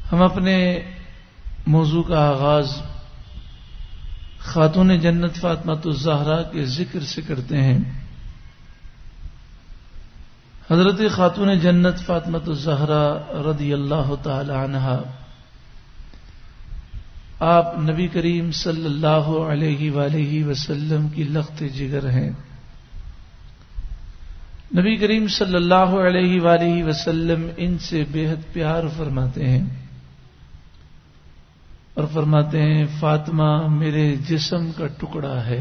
ہم اپنے موضوع کا آغاز خاتون جنت فاطمۃ الزہرا کے ذکر سے کرتے ہیں۔ حضرت خاتون جنت فاطمۃ الزہرا رضی اللہ تعالی عنہا آپ نبی کریم صلی اللہ علیہ وآلہ وسلم کی لخت جگر ہیں۔ نبی کریم صلی اللہ علیہ وآلہ وسلم ان سے بے حد پیار فرماتے ہیں اور فرماتے ہیں فاطمہ میرے جسم کا ٹکڑا ہے۔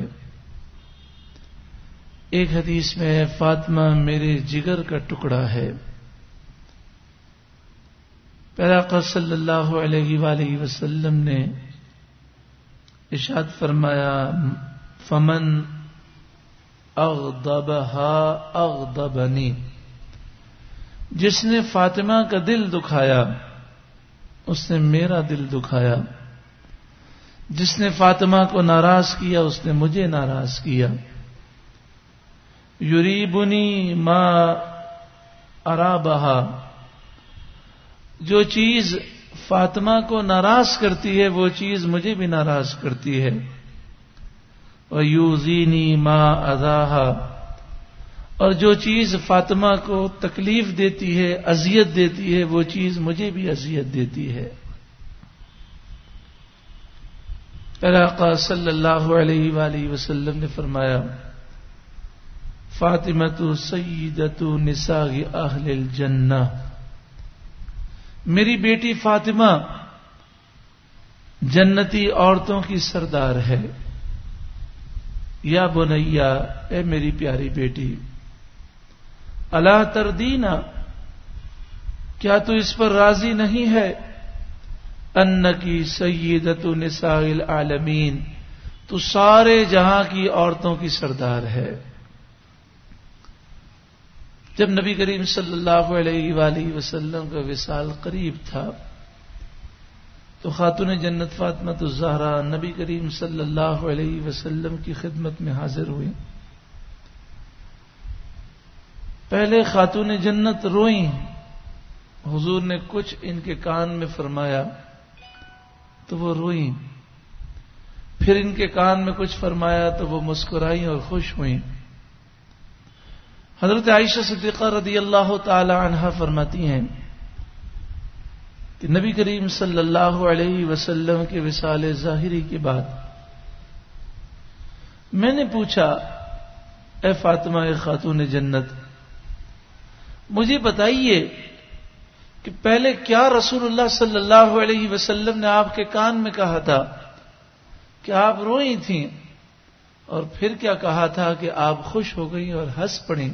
ایک حدیث میں فاطمہ میرے جگر کا ٹکڑا ہے۔ پیارے آقا صلی اللہ علیہ وآلہ وسلم نے ارشاد فرمایا فمن اغضبها اغضبنی، جس نے فاطمہ کا دل دکھایا اس نے میرا دل دکھایا، جس نے فاطمہ کو ناراض کیا اس نے مجھے ناراض کیا۔ یریبنی ما ارابہا، جو چیز فاطمہ کو ناراض کرتی ہے وہ چیز مجھے بھی ناراض کرتی ہے۔ ویوزینی ما اذاہا، اور جو چیز فاطمہ کو تکلیف دیتی ہے اذیت دیتی ہے وہ چیز مجھے بھی اذیت دیتی ہے۔ آقا صلی اللہ علیہ وآلہ وسلم نے فرمایا فاطمۃ سیدۃ نساء اہل الجنہ، میری بیٹی فاطمہ جنتی عورتوں کی سردار ہے۔ یا بنیا، اے میری پیاری بیٹی، الا تردینا، کیا تو اس پر راضی نہیں ہے انکی سیدۃ نساء العالمین، تو سارے جہاں کی عورتوں کی سردار ہے۔ جب نبی کریم صلی اللہ علیہ وآلہ وسلم کا وصال قریب تھا تو خاتون جنت فاطمۃ الزہرا نبی کریم صلی اللہ علیہ وسلم کی خدمت میں حاضر ہوئی۔ پہلے خاتون جنت روئیں، حضور نے کچھ ان کے کان میں فرمایا تو وہ روئیں، پھر ان کے کان میں کچھ فرمایا تو وہ مسکرائیں اور خوش ہوئیں۔ حضرت عائشہ صدیقہ رضی اللہ تعالی عنہا فرماتی ہیں کہ نبی کریم صلی اللہ علیہ وسلم کے وصال ظاہری کے بعد میں نے پوچھا اے فاطمہ اے خاتون جنت، مجھے بتائیے کہ پہلے کیا رسول اللہ صلی اللہ علیہ وسلم نے آپ کے کان میں کہا تھا کہ آپ روئی تھیں، اور پھر کیا کہا تھا کہ آپ خوش ہو گئیں اور ہنس پڑیں؟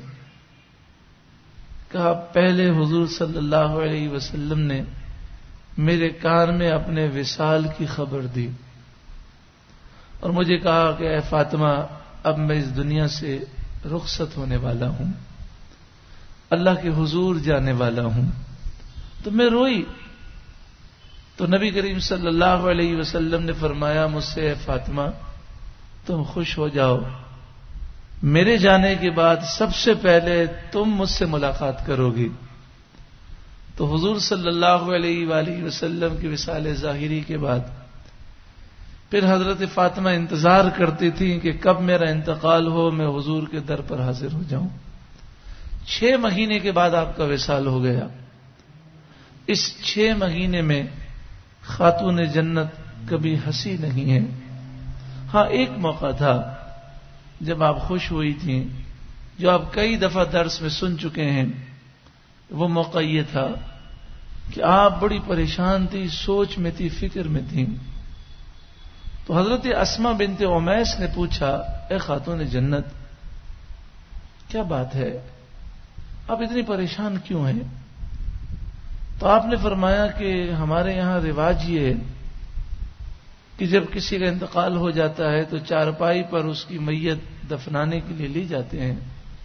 کہا پہلے حضور صلی اللہ علیہ وسلم نے میرے کان میں اپنے وصال کی خبر دی اور مجھے کہا کہ اے فاطمہ اب میں اس دنیا سے رخصت ہونے والا ہوں، اللہ کے حضور جانے والا ہوں، تو میں روئی۔ تو نبی کریم صلی اللہ علیہ وسلم نے فرمایا مجھ سے اے فاطمہ تم خوش ہو جاؤ، میرے جانے کے بعد سب سے پہلے تم مجھ سے ملاقات کرو گی۔ تو حضور صلی اللہ علیہ وآلہ وسلم کی وصال ظاہری کے بعد پھر حضرت فاطمہ انتظار کرتی تھی کہ کب میرا انتقال ہو میں حضور کے در پر حاضر ہو جاؤں۔ 6 مہینے کے بعد آپ کا وصال ہو گیا۔ اس 6 مہینے میں خاتون جنت کبھی ہنسی نہیں ہے۔ ہاں ایک موقع تھا جب آپ خوش ہوئی تھیں، جو آپ کئی دفعہ درس میں سن چکے ہیں۔ وہ موقع یہ تھا کہ آپ بڑی پریشان تھی، سوچ میں تھی، فکر میں تھی۔ تو حضرت اسماء بنت امیس نے پوچھا اے خاتون جنت کیا بات ہے، آپ اتنی پریشان کیوں ہیں؟ تو آپ نے فرمایا کہ ہمارے یہاں رواج یہ ہے کہ جب کسی کا انتقال ہو جاتا ہے تو چارپائی پر اس کی میت دفنانے کے لیے لی جاتے ہیں،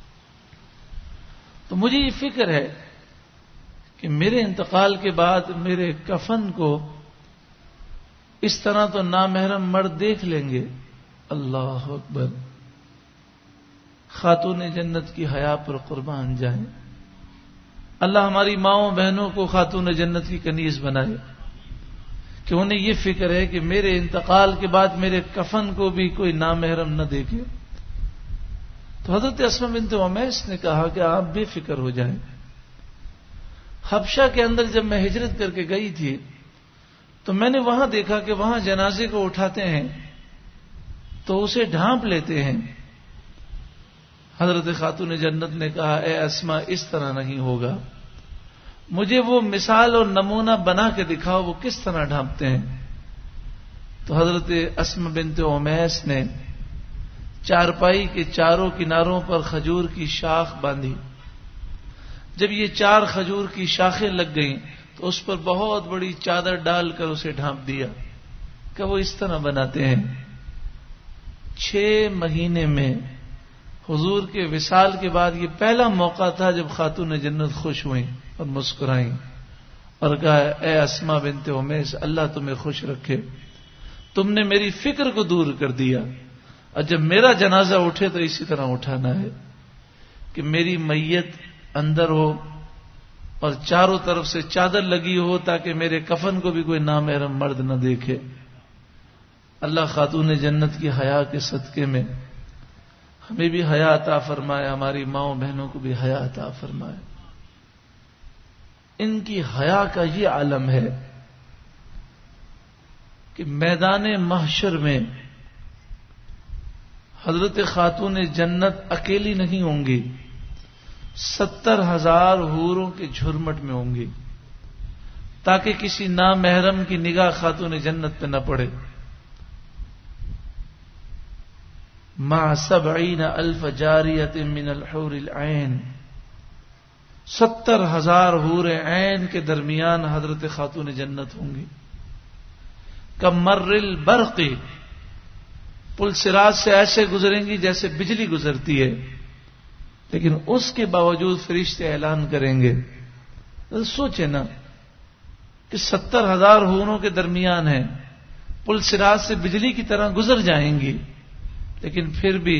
تو مجھے یہ فکر ہے کہ میرے انتقال کے بعد میرے کفن کو اس طرح تو نامحرم مرد دیکھ لیں گے۔ اللہ اکبر، خاتون جنت کی حیا پر قربان جائیں۔ اللہ ہماری ماؤں بہنوں کو خاتون جنت کی کنیز بنائے۔ کہ انہیں یہ فکر ہے کہ میرے انتقال کے بعد میرے کفن کو بھی کوئی نامحرم نہ دیکھے. تو حضرت اسماء بنت امیس نے کہا کہ آپ بے فکر ہو جائیں. حبشہ کے اندر جب میں ہجرت کر کے گئی تھی تو میں نے وہاں دیکھا کہ وہاں جنازے کو اٹھاتے ہیں تو اسے ڈھانپ لیتے ہیں. حضرت خاتون جنت نے کہا اے اسماء اس طرح نہیں ہوگا, مجھے وہ مثال اور نمونہ بنا کے دکھاؤ وہ کس طرح ڈھانپتے ہیں. تو حضرت اسماء بنت امیس نے چارپائی کے چاروں کناروں پر کھجور کی شاخ باندھی. جب یہ 4 کھجور کی شاخیں لگ گئیں تو اس پر بہت بڑی چادر ڈال کر اسے ڈھانپ دیا کہ وہ اس طرح بناتے ہیں. 6 مہینے میں حضور کے وصال کے بعد یہ پہلا موقع تھا جب خاتون جنت خوش ہوئیں اور مسکرائیں اور کہا اے اسماء بنت امیس اللہ تمہیں خوش رکھے, تم نے میری فکر کو دور کر دیا, اور جب میرا جنازہ اٹھے تو اسی طرح اٹھانا ہے کہ میری میت اندر ہو اور چاروں طرف سے چادر لگی ہو تاکہ میرے کفن کو بھی کوئی نامحرم مرد نہ دیکھے. اللہ خاتون جنت کی حیا کے صدقے میں ہمیں بھی حیا عطا فرمائے, ہماری ماؤں بہنوں کو بھی حیا عطا فرمائے. ان کی حیا کا یہ عالم ہے کہ میدان محشر میں حضرت خاتون جنت اکیلی نہیں ہوں گی, 70,000 حوروں کے جھرمٹ میں ہوں گی تاکہ کسی نامحرم کی نگاہ خاتون جنت پہ نہ پڑے. مع 70,000 جاریۃ من الحور العین, 70,000 حور عین کے درمیان حضرت خاتون جنت ہوں گی. کمر البرق, پل صراط سے ایسے گزریں گی جیسے بجلی گزرتی ہے, لیکن اس کے باوجود فرشتے اعلان کریں گے. سوچے نا کہ 70,000 حوروں کے درمیان ہیں, پل صراط سے بجلی کی طرح گزر جائیں گی, لیکن پھر بھی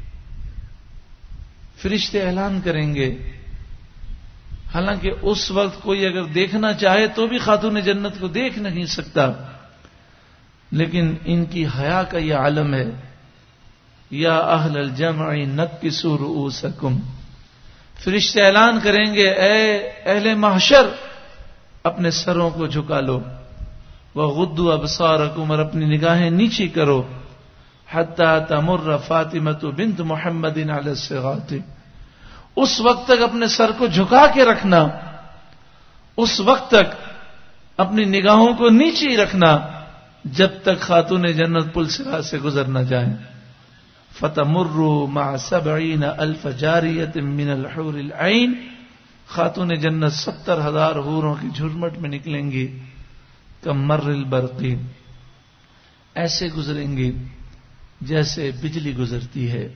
فرشتے اعلان کریں گے. حالانکہ اس وقت کوئی اگر دیکھنا چاہے تو بھی خاتون جنت کو دیکھ نہیں سکتا, لیکن ان کی حیا کا یہ عالم ہے. یا اہل الجمع نکسوا رؤوسکم, فرشتے اعلان کریں گے اے اہل محشر اپنے سروں کو جھکا لو, وغضوا ابصارکم, اور اپنی نگاہیں نیچی کرو, حتی تمر فاطمۃ بنت محمد علی الصراط, اس وقت تک اپنے سر کو جھکا کے رکھنا, اس وقت تک اپنی نگاہوں کو نیچے رکھنا جب تک خاتون جنت پل صراط سے گزر نہ جائیں. فتمروا مع 70,000 جاریۃ من الحور العین, خاتون جنت 70,000 حوروں کی جھرمٹ میں نکلیں گی. کمر البرق, ایسے گزریں گی جیسے بجلی گزرتی ہے.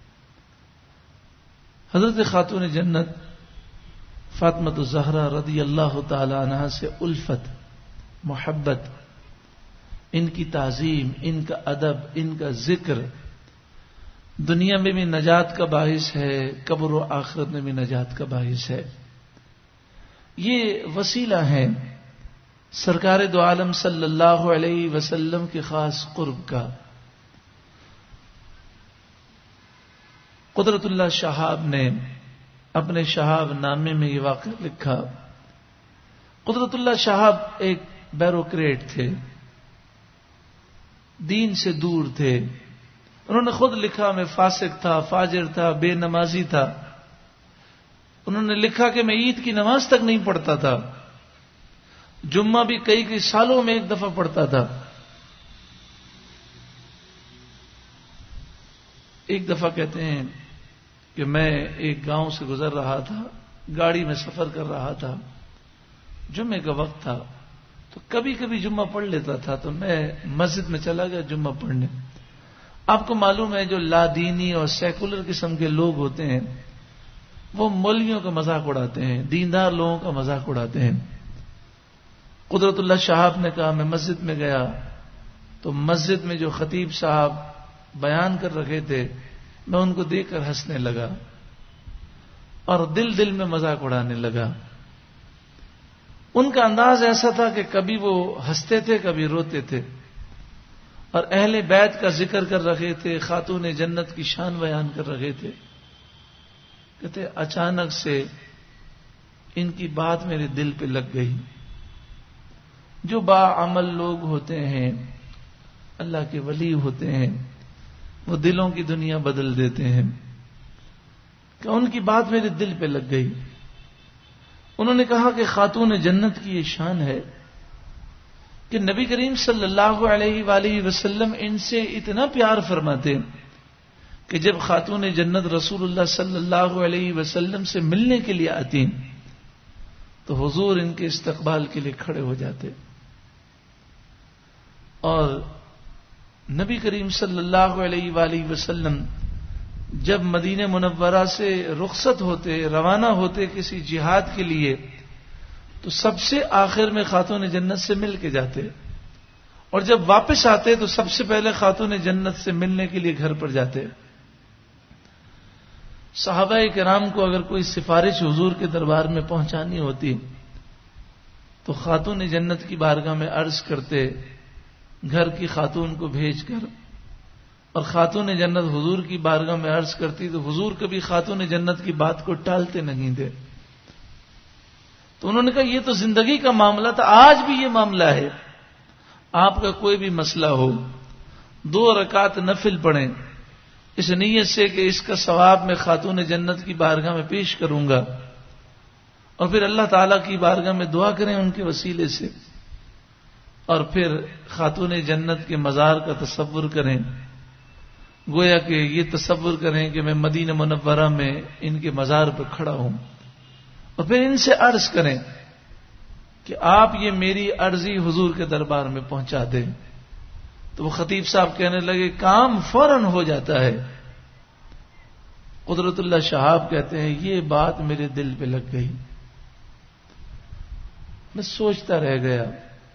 حضرت خاتون جنت فاطمۃ الزہرا رضی اللہ تعالی عنہا سے الفت, محبت, ان کی تعظیم, ان کا ادب, ان کا ذکر دنیا میں بھی نجات کا باعث ہے, قبر و آخرت میں بھی نجات کا باعث ہے. یہ وسیلہ ہے سرکار دو عالم صلی اللہ علیہ وسلم کے خاص قرب کا. قدرت اللہ شہاب نے اپنے شہاب نامے میں یہ واقعہ لکھا. قدرت اللہ شہاب ایک بیوروکریٹ تھے, دین سے دور تھے. انہوں نے خود لکھا میں فاسق تھا, فاجر تھا, بے نمازی تھا. انہوں نے لکھا کہ میں عید کی نماز تک نہیں پڑھتا تھا, جمعہ بھی کئی سالوں میں ایک دفعہ پڑھتا تھا. ایک دفعہ کہتے ہیں کہ میں ایک گاؤں سے گزر رہا تھا, گاڑی میں سفر کر رہا تھا, جمعے کا وقت تھا, تو کبھی کبھی جمعہ پڑھ لیتا تھا, تو میں مسجد میں چلا گیا جمعہ پڑھنے. آپ کو معلوم ہے جو لادینی اور سیکولر قسم کے لوگ ہوتے ہیں وہ مولویوں کا مذاق اڑاتے ہیں, دیندار لوگوں کا مذاق اڑاتے ہیں. قدرت اللہ شہاب نے کہا میں مسجد میں گیا تو مسجد میں جو خطیب صاحب بیان کر رکھے تھے میں ان کو دیکھ کر ہنسنے لگا اور دل میں مذاق اڑانے لگا. ان کا انداز ایسا تھا کہ کبھی وہ ہنستے تھے کبھی روتے تھے، اور اہل بیت کا ذکر کر رہے تھے، خاتون جنت کی شان بیان کر رہے تھے. کہتے اچانک سے ان کی بات میرے دل پہ لگ گئی. جو باعمل لوگ ہوتے ہیں، اللہ کے ولی ہوتے ہیں، وہ دلوں کی دنیا بدل دیتے ہیں. کہ ان کی بات میرے دل پہ لگ گئی. انہوں نے کہا کہ خاتون جنت کی یہ شان ہے کہ نبی کریم صلی اللہ علیہ وآلہ وسلم ان سے اتنا پیار فرماتے کہ جب خاتون جنت رسول اللہ صلی اللہ علیہ وسلم سے ملنے کے لیے آتی تو حضور ان کے استقبال کے لیے کھڑے ہو جاتے. اور نبی کریم صلی اللہ علیہ وآلہ وسلم جب مدینہ منورہ سے رخصت ہوتے، روانہ ہوتے کسی جہاد کے لیے، تو سب سے آخر میں خاتون جنت سے مل کے جاتے، اور جب واپس آتے تو سب سے پہلے خاتون جنت سے ملنے کے لیے گھر پر جاتے. صحابہ کرام کو اگر کوئی سفارش حضور کے دربار میں پہنچانی ہوتی تو خاتون جنت کی بارگاہ میں عرض کرتے، گھر کی خاتون کو بھیج کر، اور خاتون جنت حضور کی بارگاہ میں عرض کرتی تو حضور کبھی خاتون جنت کی بات کو ٹالتے نہیں تھے. تو انہوں نے کہا یہ تو زندگی کا معاملہ تھا، آج بھی یہ معاملہ ہے. آپ کا کوئی بھی مسئلہ ہو، 2 رکعت نفل پڑھیں اس نیت سے کہ اس کا ثواب میں خاتون جنت کی بارگاہ میں پیش کروں گا، اور پھر اللہ تعالیٰ کی بارگاہ میں دعا کریں ان کے وسیلے سے، اور پھر خاتون جنت کے مزار کا تصور کریں. گویا کہ یہ تصور کریں کہ میں مدینہ منورہ میں ان کے مزار پر کھڑا ہوں، اور پھر ان سے عرض کریں کہ آپ یہ میری عرضی حضور کے دربار میں پہنچا دیں. تو وہ خطیب صاحب کہنے لگے کام فوراً ہو جاتا ہے. قدرت اللہ شہاب کہتے ہیں یہ بات میرے دل پہ لگ گئی. میں سوچتا رہ گیا.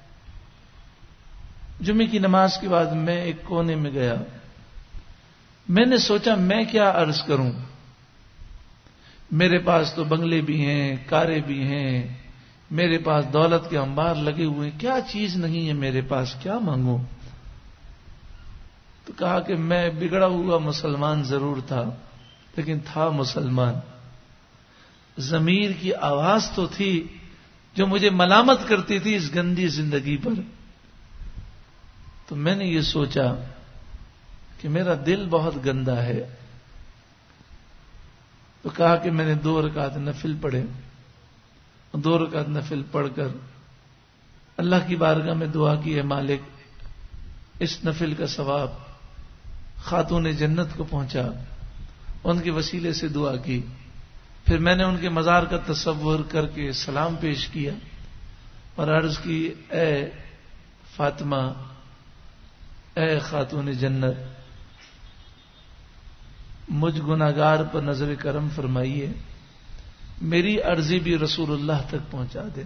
جمعے کی نماز کے بعد میں ایک کونے میں گیا. میں نے سوچا میں کیا عرض کروں. میرے پاس تو بنگلے بھی ہیں، کاریں بھی ہیں، میرے پاس دولت کے انبار لگے ہوئے ہیں، کیا چیز نہیں ہے میرے پاس، کیا مانگوں. تو کہا کہ میں بگڑا ہوا مسلمان ضرور تھا لیکن تھا مسلمان. ضمیر کی آواز تو تھی جو مجھے ملامت کرتی تھی اس گندی زندگی پر. تو میں نے یہ سوچا کہ میرا دل بہت گندا ہے. تو کہا کہ میں نے 2 رکعت نفل پڑھے. 2 رکعت نفل پڑھ کر اللہ کی بارگاہ میں دعا کی ہے مالک اس نفل کا ثواب خاتون جنت کو پہنچا. ان کے وسیلے سے دعا کی. پھر میں نے ان کے مزار کا تصور کر کے سلام پیش کیا اور عرض کی اے فاطمہ، اے خاتون جنت، مجھ گناہگار پر نظر کرم فرمائیے، میری عرضی بھی رسول اللہ تک پہنچا دے.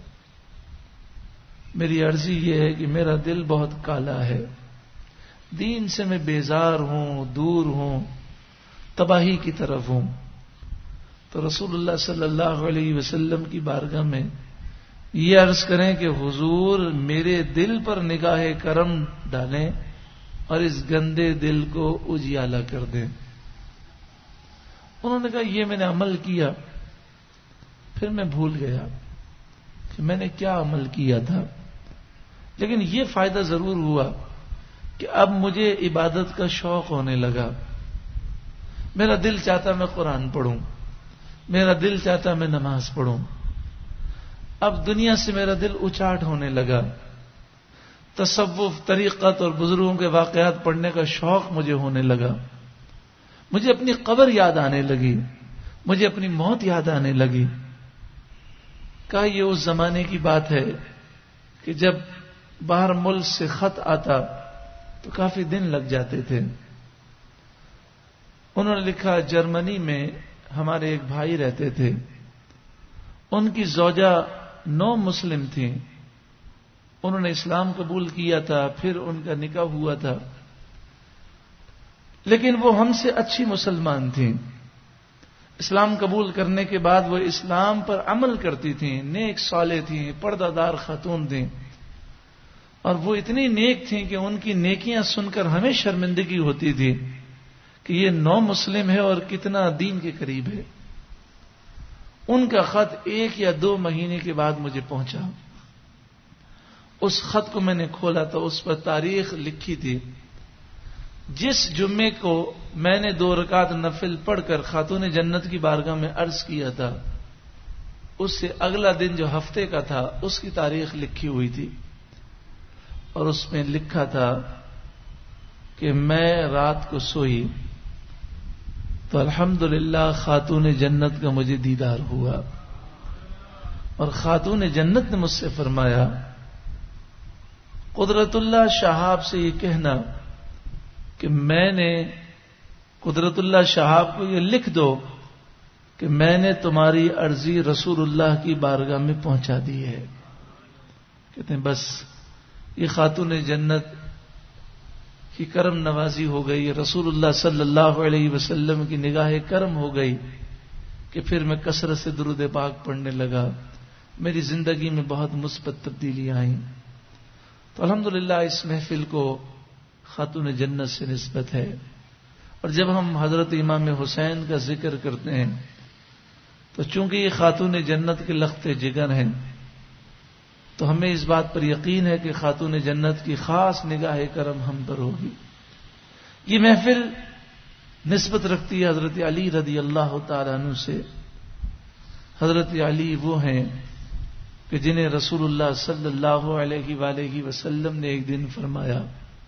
میری عرضی یہ ہے کہ میرا دل بہت کالا ہے، دین سے میں بیزار ہوں، دور ہوں، تباہی کی طرف ہوں. تو رسول اللہ صلی اللہ علیہ وسلم کی بارگاہ میں یہ عرض کریں کہ حضور میرے دل پر نگاہ کرم ڈالیں اور اس گندے دل کو اجیالا کر دیں. انہوں نے کہا یہ میں نے عمل کیا. پھر میں بھول گیا کہ میں نے کیا عمل کیا تھا، لیکن یہ فائدہ ضرور ہوا کہ اب مجھے عبادت کا شوق ہونے لگا. میرا دل چاہتا میں قرآن پڑھوں، میرا دل چاہتا میں نماز پڑھوں. اب دنیا سے میرا دل اچاٹ ہونے لگا. تصوف، طریقت اور بزرگوں کے واقعات پڑھنے کا شوق مجھے ہونے لگا. مجھے اپنی قبر یاد آنے لگی، مجھے اپنی موت یاد آنے لگی. کہا یہ اس زمانے کی بات ہے کہ جب باہر ملک سے خط آتا تو کافی دن لگ جاتے تھے. انہوں نے لکھا جرمنی میں ہمارے ایک بھائی رہتے تھے، ان کی زوجہ نو مسلم تھیں. انہوں نے اسلام قبول کیا تھا، پھر ان کا نکاح ہوا تھا، لیکن وہ ہم سے اچھی مسلمان تھیں. اسلام قبول کرنے کے بعد وہ اسلام پر عمل کرتی تھیں، نیک صالح تھیں، پردہ دار خاتون تھیں، اور وہ اتنی نیک تھیں کہ ان کی نیکیاں سن کر ہمیں شرمندگی ہوتی تھی کہ یہ نو مسلم ہے اور کتنا دین کے قریب ہے۔ ان کا خط 1 یا 2 مہینے کے بعد مجھے پہنچا۔ اس خط کو میں نے کھولا تو اس پر تاریخ لکھی تھی، جس جمعے کو میں نے 2 رکعت نفل پڑھ کر خاتون جنت کی بارگاہ میں عرض کیا تھا، اس سے اگلا دن جو ہفتے کا تھا اس کی تاریخ لکھی ہوئی تھی، اور اس میں لکھا تھا کہ میں رات کو سوئی تو الحمدللہ خاتون جنت کا مجھے دیدار ہوا، اور خاتون جنت نے مجھ سے فرمایا، قدرت اللہ شہاب سے یہ کہنا کہ میں نے قدرت اللہ شہاب کو یہ لکھ دو کہ میں نے تمہاری عرضی رسول اللہ کی بارگاہ میں پہنچا دی ہے۔ کہتے ہیں بس یہ خاتون جنت کی کرم نوازی ہو گئی، رسول اللہ صلی اللہ علیہ وسلم کی نگاہ کرم ہو گئی کہ پھر میں کثرت سے درود پاک پڑھنے لگا، میری زندگی میں بہت مثبت تبدیلیاں آئیں۔ تو الحمدللہ اس محفل کو خاتون جنت سے نسبت ہے، اور جب ہم حضرت امام حسین کا ذکر کرتے ہیں تو چونکہ یہ خاتون جنت کے لخت جگر ہیں تو ہمیں اس بات پر یقین ہے کہ خاتون جنت کی خاص نگاہ کرم ہم پر ہوگی۔ یہ محفل نسبت رکھتی ہے حضرت علی رضی اللہ تعالیٰ عنہ سے۔ حضرت علی وہ ہیں کہ جنہیں رسول اللہ صلی اللہ علیہ وآلہ وسلم نے ایک دن فرمایا،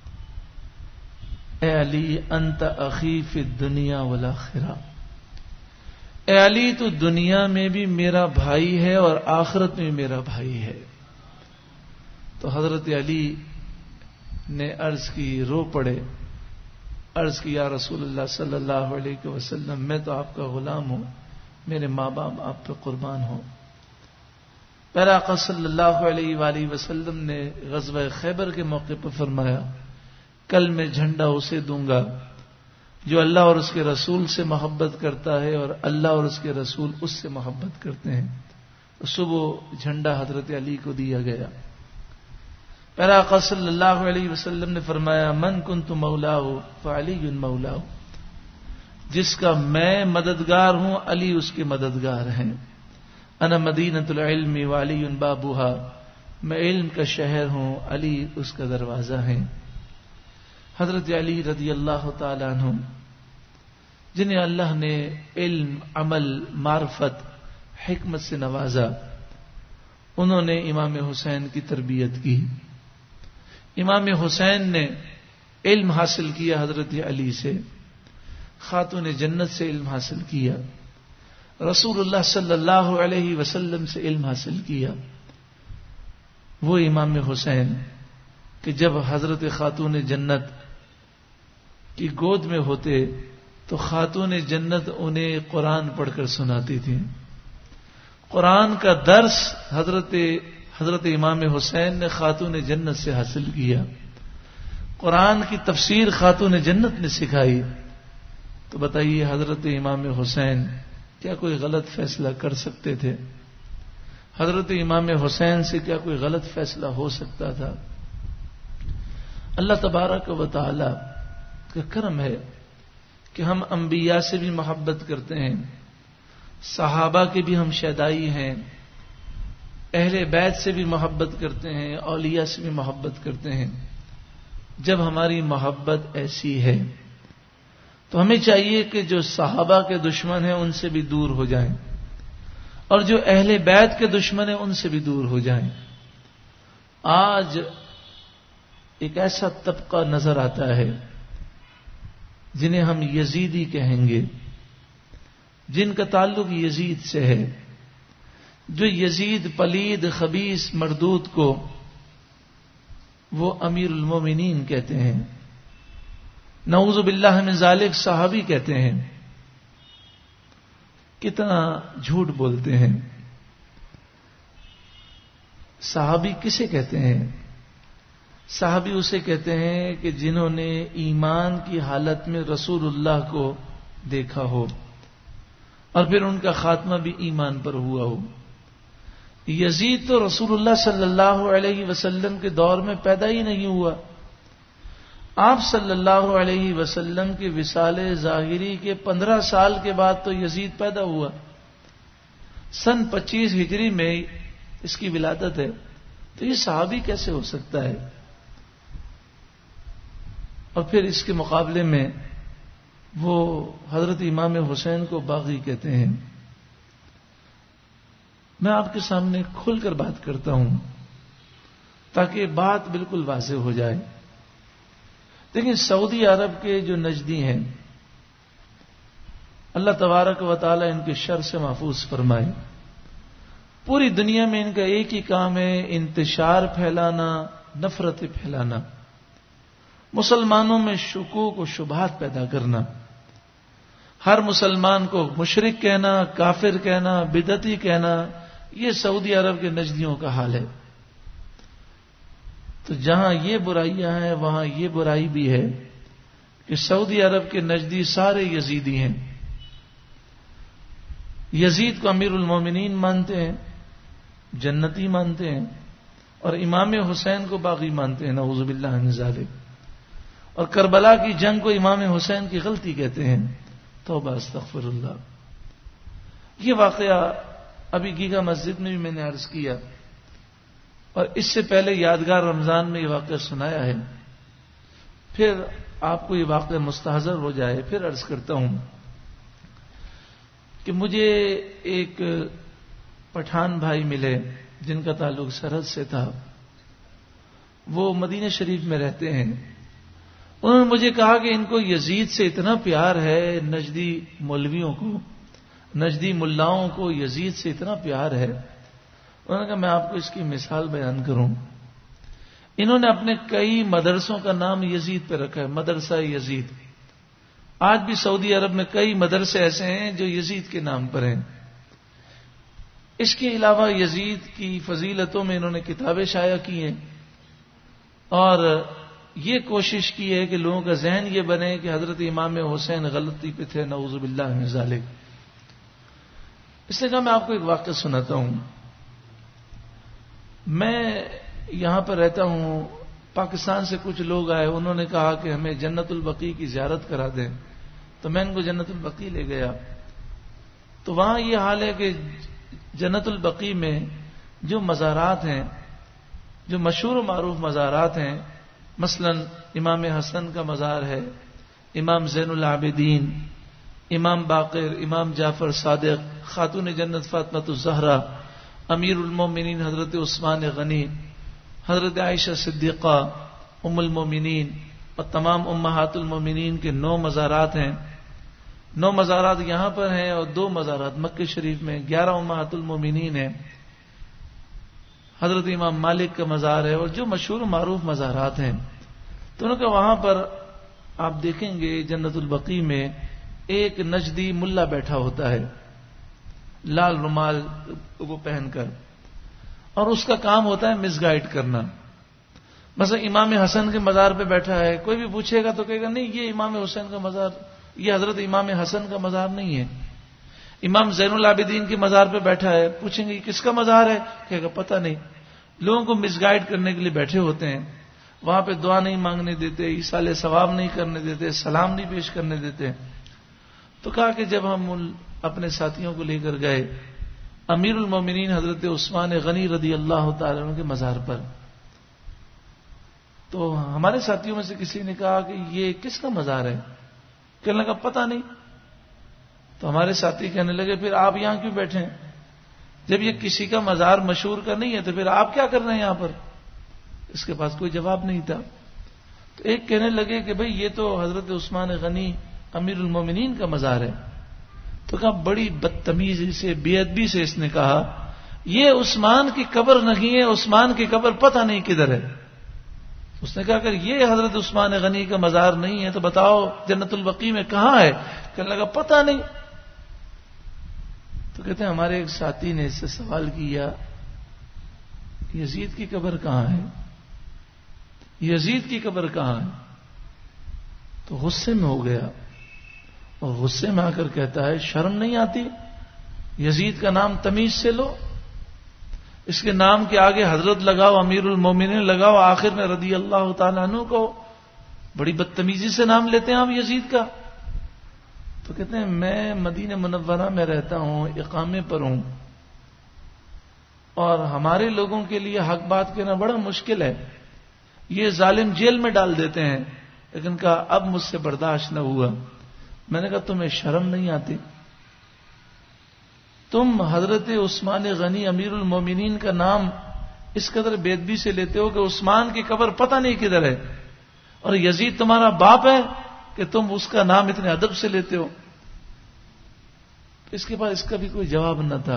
اے علی انت اخی فی الدنیا والآخرہ، اے علی تو دنیا میں بھی میرا بھائی ہے اور آخرت میں میرا بھائی ہے۔ تو حضرت علی نے عرض کی، رو پڑے، عرض کی یا رسول اللہ صلی اللہ علیہ وسلم، میں تو آپ کا غلام ہوں، میرے ماں باپ آپ پہ قربان ہوں۔ پھر آقا صلی اللہ علیہ وآلہ وسلم نے غزوہ خیبر کے موقع پر فرمایا، کل میں جھنڈا اسے دوں گا جو اللہ اور اس کے رسول سے محبت کرتا ہے اور اللہ اور اس کے رسول اس سے محبت کرتے ہیں۔ تو صبح جھنڈا حضرت علی کو دیا گیا۔ پھر آقا صلی اللہ علیہ وسلم نے فرمایا، من کنت مولاہ فعلی مولاہ، جس کا میں مددگار ہوں علی اس کے مددگار ہیں۔ انا مدینۃ العلم وعلی بابھا، میں علم کا شہر ہوں، علی اس کا دروازہ ہے۔ حضرت علی رضی اللہ تعالیٰ عنہ جنہیں اللہ نے علم، عمل، معرفت، حکمت سے نوازا، انہوں نے امام حسین کی تربیت کی۔ امام حسین نے علم حاصل کیا حضرت علی سے، خاتون جنت سے علم حاصل کیا، رسول اللہ صلی اللہ علیہ وسلم سے علم حاصل کیا۔ وہ امام حسین کہ جب حضرت خاتون جنت کی گود میں ہوتے تو خاتون جنت انہیں قرآن پڑھ کر سناتی تھی۔ قرآن کا درس حضرت امام حسین نے خاتون جنت سے حاصل کیا، قرآن کی تفسیر خاتون جنت نے سکھائی۔ تو بتائیے حضرت امام حسین کیا کوئی غلط فیصلہ کر سکتے تھے؟ حضرت امام حسین سے کیا کوئی غلط فیصلہ ہو سکتا تھا؟ اللہ تبارک و تعالی کا کرم ہے کہ ہم انبیاء سے بھی محبت کرتے ہیں، صحابہ کے بھی ہم شیدائی ہیں، اہل بیت سے بھی محبت کرتے ہیں، اولیاء سے بھی محبت کرتے ہیں۔ جب ہماری محبت ایسی ہے تو ہمیں چاہیے کہ جو صحابہ کے دشمن ہیں ان سے بھی دور ہو جائیں، اور جو اہل بیت کے دشمن ہیں ان سے بھی دور ہو جائیں۔ آج ایک ایسا طبقہ نظر آتا ہے جنہیں ہم یزیدی کہیں گے، جن کا تعلق یزید سے ہے، جو یزید پلید خبیث مردود کو وہ امیر المومنین کہتے ہیں، نعوذ باللہ من ذالک صحابی کہتے ہیں۔ کتنا جھوٹ بولتے ہیں۔ صحابی کسے کہتے ہیں؟ صحابی اسے کہتے ہیں کہ جنہوں نے ایمان کی حالت میں رسول اللہ کو دیکھا ہو، اور پھر ان کا خاتمہ بھی ایمان پر ہوا ہو. یزید تو رسول اللہ صلی اللہ علیہ وسلم کے دور میں پیدا ہی نہیں ہوا. آپ صلی اللہ علیہ وسلم کے وصال ظاہری کے 15 سال کے بعد تو یزید پیدا ہوا. سن 25 ہجری میں اس کی ولادت ہے. تو یہ صحابی کیسے ہو سکتا ہے؟ اور پھر اس کے مقابلے میں وہ حضرت امام حسین کو باغی کہتے ہیں. میں آپ کے سامنے کھل کر بات کرتا ہوں تاکہ بات بالکل واضح ہو جائے. لیکن سعودی عرب کے جو نجدی ہیں اللہ تبارک و تعالی ان کے شر سے محفوظ فرمائے. پوری دنیا میں ان کا ایک ہی کام ہے انتشار پھیلانا، نفرت پھیلانا، مسلمانوں میں شکوک و شبہات پیدا کرنا، ہر مسلمان کو مشرک کہنا، کافر کہنا، بدعتی کہنا. یہ سعودی عرب کے نجدیوں کا حال ہے. تو جہاں یہ برائیاں ہیں وہاں یہ برائی بھی ہے کہ سعودی عرب کے نجدی سارے یزیدی ہیں. یزید کو امیر المومنین مانتے ہیں، جنتی مانتے ہیں، اور امام حسین کو باغی مانتے ہیں، نعوذ باللہ من ذالک. اور کربلا کی جنگ کو امام حسین کی غلطی کہتے ہیں. توبہ استغفر اللہ. یہ واقعہ ابھی گیگا مسجد میں بھی میں نے عرض کیا، اور اس سے پہلے یادگار رمضان میں یہ واقعہ سنایا ہے. پھر آپ کو یہ واقعہ مستحضر ہو جائے پھر عرض کرتا ہوں کہ مجھے ایک پٹھان بھائی ملے جن کا تعلق سرحد سے تھا. وہ مدینہ شریف میں رہتے ہیں. انہوں نے مجھے کہا کہ ان کو یزید سے اتنا پیار ہے، نجدی مولویوں کو، نجدی ملاؤں کو یزید سے اتنا پیار ہے. انہوں نے کہا میں آپ کو اس کی مثال بیان کروں. انہوں نے اپنے کئی مدرسوں کا نام یزید پہ رکھا ہے، مدرسہ یزید. آج بھی سعودی عرب میں کئی مدرسے ایسے ہیں جو یزید کے نام پر ہیں. اس کے علاوہ یزید کی فضیلتوں میں انہوں نے کتابیں شائع کی ہیں اور یہ کوشش کی ہے کہ لوگوں کا ذہن یہ بنے کہ حضرت امام حسین غلطی پہ تھے، نعوذ باللہ من ذالک. اس لیے کہا میں آپ کو ایک واقعہ سناتا ہوں. میں یہاں پر رہتا ہوں، پاکستان سے کچھ لوگ آئے، انہوں نے کہا کہ ہمیں جنت البقیع کی زیارت کرا دیں. تو میں ان کو جنت البقیع لے گیا. تو وہاں یہ حال ہے کہ جنت البقیع میں جو مزارات ہیں، جو مشہور و معروف مزارات ہیں، مثلا امام حسن کا مزار ہے، امام زین العابدین، امام باقر، امام جعفر صادق، خاتون جنت فاطمۃ الزہرا، امیر المومنین حضرت عثمان غنی، حضرت عائشہ صدیقہ ام المومنین، اور تمام امہات المومنین کے 9 مزارات ہیں. 9 مزارات یہاں پر ہیں اور 2 مزارات مکہ شریف میں. 11 امہات المومنین ہیں. حضرت امام مالک کا مزار ہے اور جو مشہور و معروف مزارات ہیں. تو انہوں نے کہا وہاں پر آپ دیکھیں گے جنت البقیع میں ایک نجدی ملا بیٹھا ہوتا ہے، لال رومال وہ پہن کر، اور اس کا کام ہوتا ہے مس گائیڈ کرنا. مثلا امام حسن کے مزار پہ بیٹھا ہے، کوئی بھی پوچھے گا تو کہے گا نہیں یہ امام حسین کا مزار، یہ حضرت امام حسن کا مزار نہیں ہے. امام زین العابدین کے مزار پہ بیٹھا ہے، پوچھیں گے کس کا مزار ہے، کہے گا پتہ نہیں. لوگوں کو مس گائیڈ کرنے کے لیے بیٹھے ہوتے ہیں. وہاں پہ دعا نہیں مانگنے دیتے، ایصال ثواب نہیں کرنے دیتے، سلام نہیں پیش کرنے دیتے. تو کہا کہ جب ہم اپنے ساتھیوں کو لے کر گئے امیر المومنین حضرت عثمان غنی رضی اللہ تعالی عنہ کے مزار پر، تو ہمارے ساتھیوں میں سے کسی نے کہا کہ یہ کس کا مزار ہے؟ کہنے لگا پتہ نہیں. تو ہمارے ساتھی کہنے لگے پھر آپ یہاں کیوں بیٹھے ہیں؟ جب یہ کسی کا مزار مشہور کا نہیں ہے تو پھر آپ کیا کر رہے ہیں یہاں پر؟ اس کے پاس کوئی جواب نہیں تھا. تو ایک کہنے لگے کہ بھئی یہ تو حضرت عثمان غنی امیر المومنین کا مزار ہے. تو کہا بڑی بدتمیزی سے، بے ادبی سے اس نے کہا یہ عثمان کی قبر نہیں ہے، عثمان کی قبر پتہ نہیں کدھر ہے. اس نے کہا کہ یہ حضرت عثمان غنی کا مزار نہیں ہے تو بتاؤ جنت البقیع میں کہاں ہے؟ کہنے لگا پتہ نہیں. تو کہتے ہیں ہمارے ایک ساتھی نے اس سے سوال کیا یزید کی قبر کہاں ہے؟ یزید کی قبر کہاں ہے؟ تو غصے میں ہو گیا اور غصے میں آ کر کہتا ہے شرم نہیں آتی یزید کا نام تمیز سے لو، اس کے نام کے آگے حضرت لگاؤ، امیر المومنین لگاؤ، آخر میں رضی اللہ تعالیٰ عنہ کو بڑی بدتمیزی سے نام لیتے ہیں آپ یزید کا. تو کہتے ہیں میں مدینہ منورہ میں رہتا ہوں، اقامے پر ہوں، اور ہمارے لوگوں کے لیے حق بات کہنا بڑا مشکل ہے. یہ ظالم جیل میں ڈال دیتے ہیں، لیکن کہا اب مجھ سے برداشت نہ ہوا. میں نے کہا تمہیں شرم نہیں آتی؟ تم حضرت عثمان غنی امیر المومنین کا نام اس قدر بے ادبی سے لیتے ہو کہ عثمان کی قبر پتہ نہیں کدھر ہے، اور یزید تمہارا باپ ہے کہ تم اس کا نام اتنے ادب سے لیتے ہو. اس کے بعد اس کا بھی کوئی جواب نہ تھا.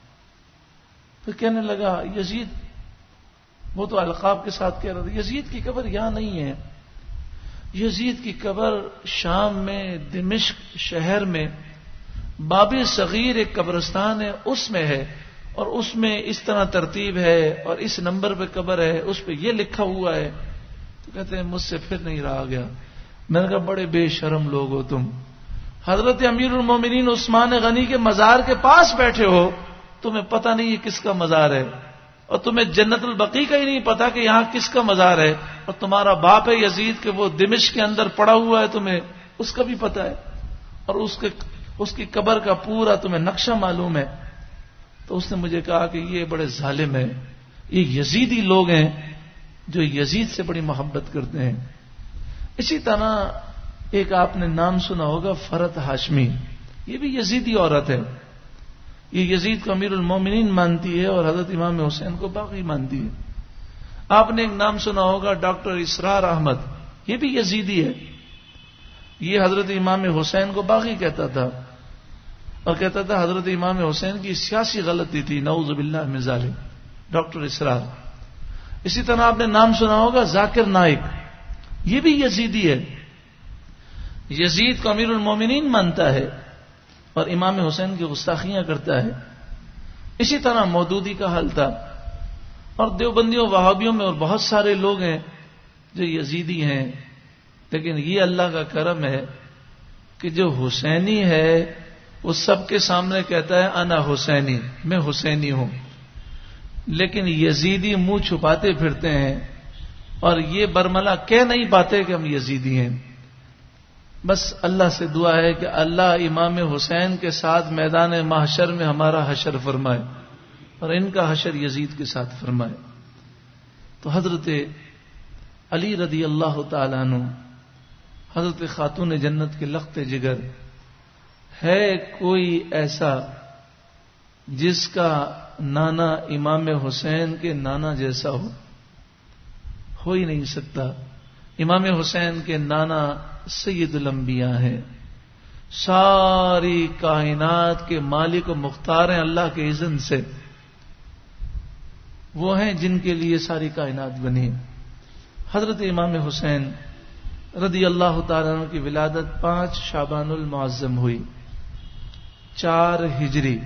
پھر کہنے لگا یزید، وہ تو القاب کے ساتھ کہہ رہا تھا، یزید کی قبر یہاں نہیں ہے، یزید کی قبر شام میں دمشق شہر میں باب صغیر ایک قبرستان ہے، اس میں ہے، اور اس میں اس طرح ترتیب ہے اور اس نمبر پہ قبر ہے، اس پہ یہ لکھا ہوا ہے. تو کہتے ہیں مجھ سے پھر نہیں رہا گیا. میں نے کہا بڑے بے شرم لوگ ہو تم، حضرت امیر المومنین عثمان غنی کے مزار کے پاس بیٹھے ہو، تمہیں پتہ نہیں یہ کس کا مزار ہے، اور تمہیں جنت البقیع کا ہی نہیں پتا کہ یہاں کس کا مزار ہے، اور تمہارا باپ ہے یزید کہ وہ دمشق کے اندر پڑا ہوا ہے، تمہیں اس کا بھی پتا ہے، اور اس کی قبر کا پورا تمہیں نقشہ معلوم ہے. تو اس نے مجھے کہا کہ یہ بڑے ظالم ہیں، یہ یزیدی لوگ ہیں جو یزید سے بڑی محبت کرتے ہیں. اسی طرح ایک آپ نے نام سنا ہوگا فرت ہاشمی، یہ بھی یزیدی عورت ہے. یہ یزید کو امیر المومنین مانتی ہے اور حضرت امام حسین کو باغی مانتی ہے. آپ نے ایک نام سنا ہوگا ڈاکٹر اسرار احمد، یہ بھی یزیدی ہے. یہ حضرت امام حسین کو باغی کہتا تھا اور کہتا تھا حضرت امام حسین کی سیاسی غلطی تھی، نعوذ باللہ من ذالک. ڈاکٹر اسرار. اسی طرح آپ نے نام سنا ہوگا ذاکر نائک، یہ بھی یزیدی ہے. یزید کو امیر المومنین مانتا ہے اور امام حسین کی گستاخیاں کرتا ہے. اسی طرح مودودی کا حال تھا. اور دیوبندیوں وہابیوں میں اور بہت سارے لوگ ہیں جو یزیدی ہیں، لیکن یہ اللہ کا کرم ہے کہ جو حسینی ہے وہ سب کے سامنے کہتا ہے انا حسینی، میں حسینی ہوں. لیکن یزیدی منہ چھپاتے پھرتے ہیں اور یہ برملا کہہ نہیں پاتے کہ ہم یزیدی ہیں. بس اللہ سے دعا ہے کہ اللہ امام حسین کے ساتھ میدان محشر میں ہمارا حشر فرمائے اور ان کا حشر یزید کے ساتھ فرمائے. تو حضرت علی رضی اللہ تعالیٰ عنہ حضرت خاتون جنت کے لخت جگر، ہے کوئی ایسا جس کا نانا امام حسین کے نانا جیسا ہو ہی نہیں سکتا. امام حسین کے نانا سید الانبیاء ہیں، ساری کائنات کے مالک و مختار ہیں اللہ کے اذن سے. وہ ہیں جن کے لیے ساری کائنات بنی. حضرت امام حسین رضی اللہ تعالیٰ عنہ کی ولادت 5 شعبان المعظم ہوئی 4 ہجری.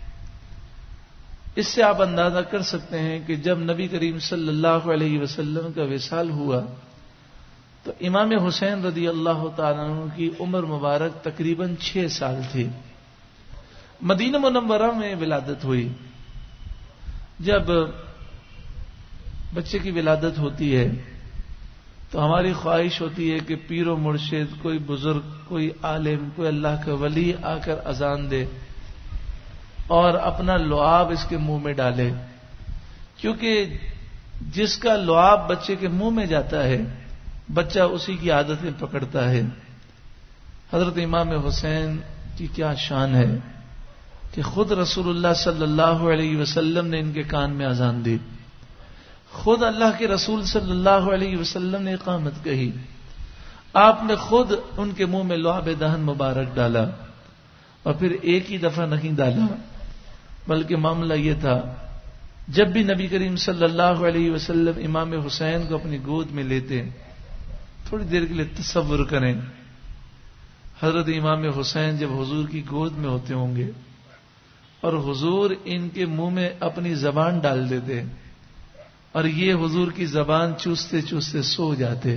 اس سے آپ اندازہ کر سکتے ہیں کہ جب نبی کریم صلی اللہ علیہ وسلم کا وصال ہوا تو امام حسین رضی اللہ تعالیٰ عنہ کی عمر مبارک تقریباً 6 سال تھی. مدینہ منورہ میں ولادت ہوئی. جب بچے کی ولادت ہوتی ہے تو ہماری خواہش ہوتی ہے کہ پیر و مرشد، کوئی بزرگ، کوئی عالم، کوئی اللہ کا ولی آ کر اذان دے اور اپنا لعاب اس کے منہ میں ڈالے، کیونکہ جس کا لعاب بچے کے منہ میں جاتا ہے بچہ اسی کی عادتیں پکڑتا ہے. حضرت امام حسین کی کیا شان ہے کہ خود رسول اللہ صلی اللہ علیہ وسلم نے ان کے کان میں اذان دی، خود اللہ کے رسول صلی اللہ علیہ وسلم نے اقامت کہی، آپ نے خود ان کے منہ میں لعاب دہن مبارک ڈالا. اور پھر ایک ہی دفعہ نہیں ڈالا بلکہ معاملہ یہ تھا، جب بھی نبی کریم صلی اللہ علیہ وسلم امام حسین کو اپنی گود میں لیتے، تھوڑی دیر کے لیے تصور کریں، حضرت امام حسین جب حضور کی گود میں ہوتے ہوں گے اور حضور ان کے منہ میں اپنی زبان ڈال دیتے اور یہ حضور کی زبان چوستے چوستے سو جاتے.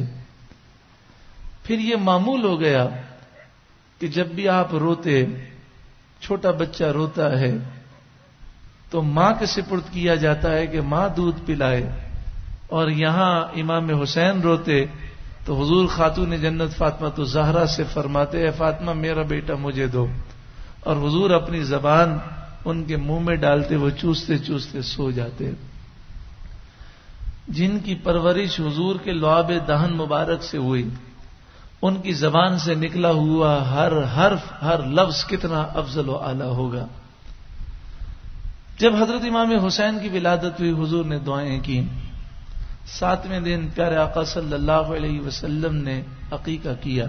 پھر یہ معمول ہو گیا کہ جب بھی آپ روتے چھوٹا بچہ روتا ہے تو ماں کے سپرد کیا جاتا ہے کہ ماں دودھ پلائے، اور یہاں امام حسین روتے تو حضور خاتون جنت فاطمہ تو زہرا سے فرماتے اے فاطمہ میرا بیٹا مجھے دو، اور حضور اپنی زبان ان کے منہ میں ڈالتے، وہ چوستے چوستے سو جاتے۔ جن کی پرورش حضور کے لعاب دہن مبارک سے ہوئی، ان کی زبان سے نکلا ہوا ہر حرف ہر لفظ کتنا افضل و اعلی ہوگا۔ جب حضرت امام حسین کی ولادت ہوئی، حضور نے دعائیں کی۔ 7ویں دن پیارے آقا صلی اللہ علیہ وسلم نے عقیقہ کیا۔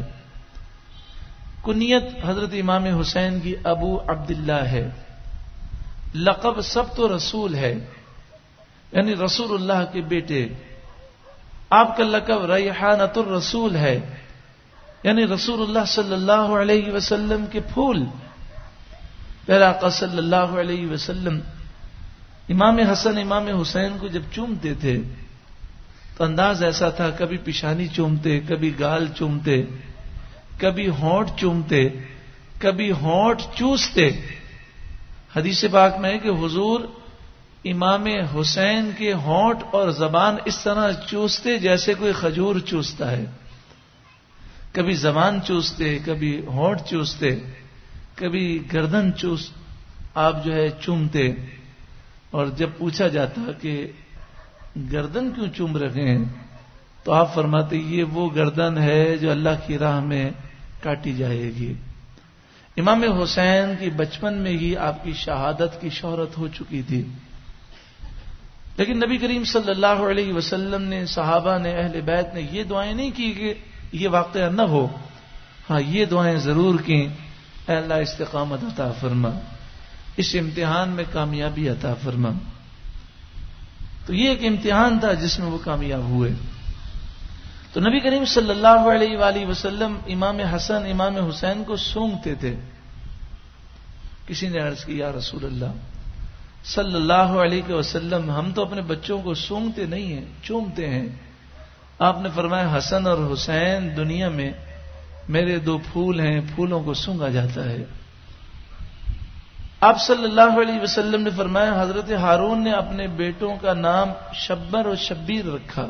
کنیت حضرت امام حسین کی ابو عبداللہ ہے، لقب سبت رسول ہے، یعنی رسول اللہ کے بیٹے۔ آپ کا لقب ریحانۃ الرسول ہے، یعنی رسول اللہ صلی اللہ علیہ وسلم کے پھول۔ پیارے آقا صلی اللہ علیہ وسلم امام حسن امام حسین کو جب چومتے تھے تو انداز ایسا تھا، کبھی پیشانی چومتے، کبھی گال چومتے، کبھی ہونٹ چومتے، کبھی ہونٹ چوستے۔ حدیث پاک میں ہے کہ حضور امام حسین کے ہونٹ اور زبان اس طرح چوستے جیسے کوئی کھجور چوستا ہے، کبھی زبان چوستے، کبھی ہونٹ چوستے، کبھی گردن آپ چومتے۔ اور جب پوچھا جاتا کہ گردن کیوں چوم رہے ہیں تو آپ فرماتے یہ وہ گردن ہے جو اللہ کی راہ میں کاٹی جائے گی۔ امام حسین کی بچپن میں ہی آپ کی شہادت کی شہرت ہو چکی تھی، لیکن نبی کریم صلی اللہ علیہ وسلم نے، صحابہ نے، اہل بیت نے یہ دعائیں نہیں کی کہ یہ واقعہ نہ ہو۔ ہاں یہ دعائیں ضرور کی، اے اللہ استقامت عطا فرما، اس امتحان میں کامیابی عطا فرما۔ تو یہ ایک امتحان تھا جس میں وہ کامیاب ہوئے۔ تو نبی کریم صلی اللہ علیہ وآلہ وسلم امام حسن امام حسین کو سونگتے تھے۔ کسی نے عرض کی یا رسول اللہ صلی اللہ علیہ وسلم ہم تو اپنے بچوں کو سونگتے نہیں ہیں، چومتے ہیں۔ آپ نے فرمایا حسن اور حسین دنیا میں میرے دو پھول ہیں، پھولوں کو سونگا جاتا ہے۔ آپ صلی اللہ علیہ وسلم نے فرمایا حضرت ہارون نے اپنے بیٹوں کا نام شبر اور شبیر رکھا۔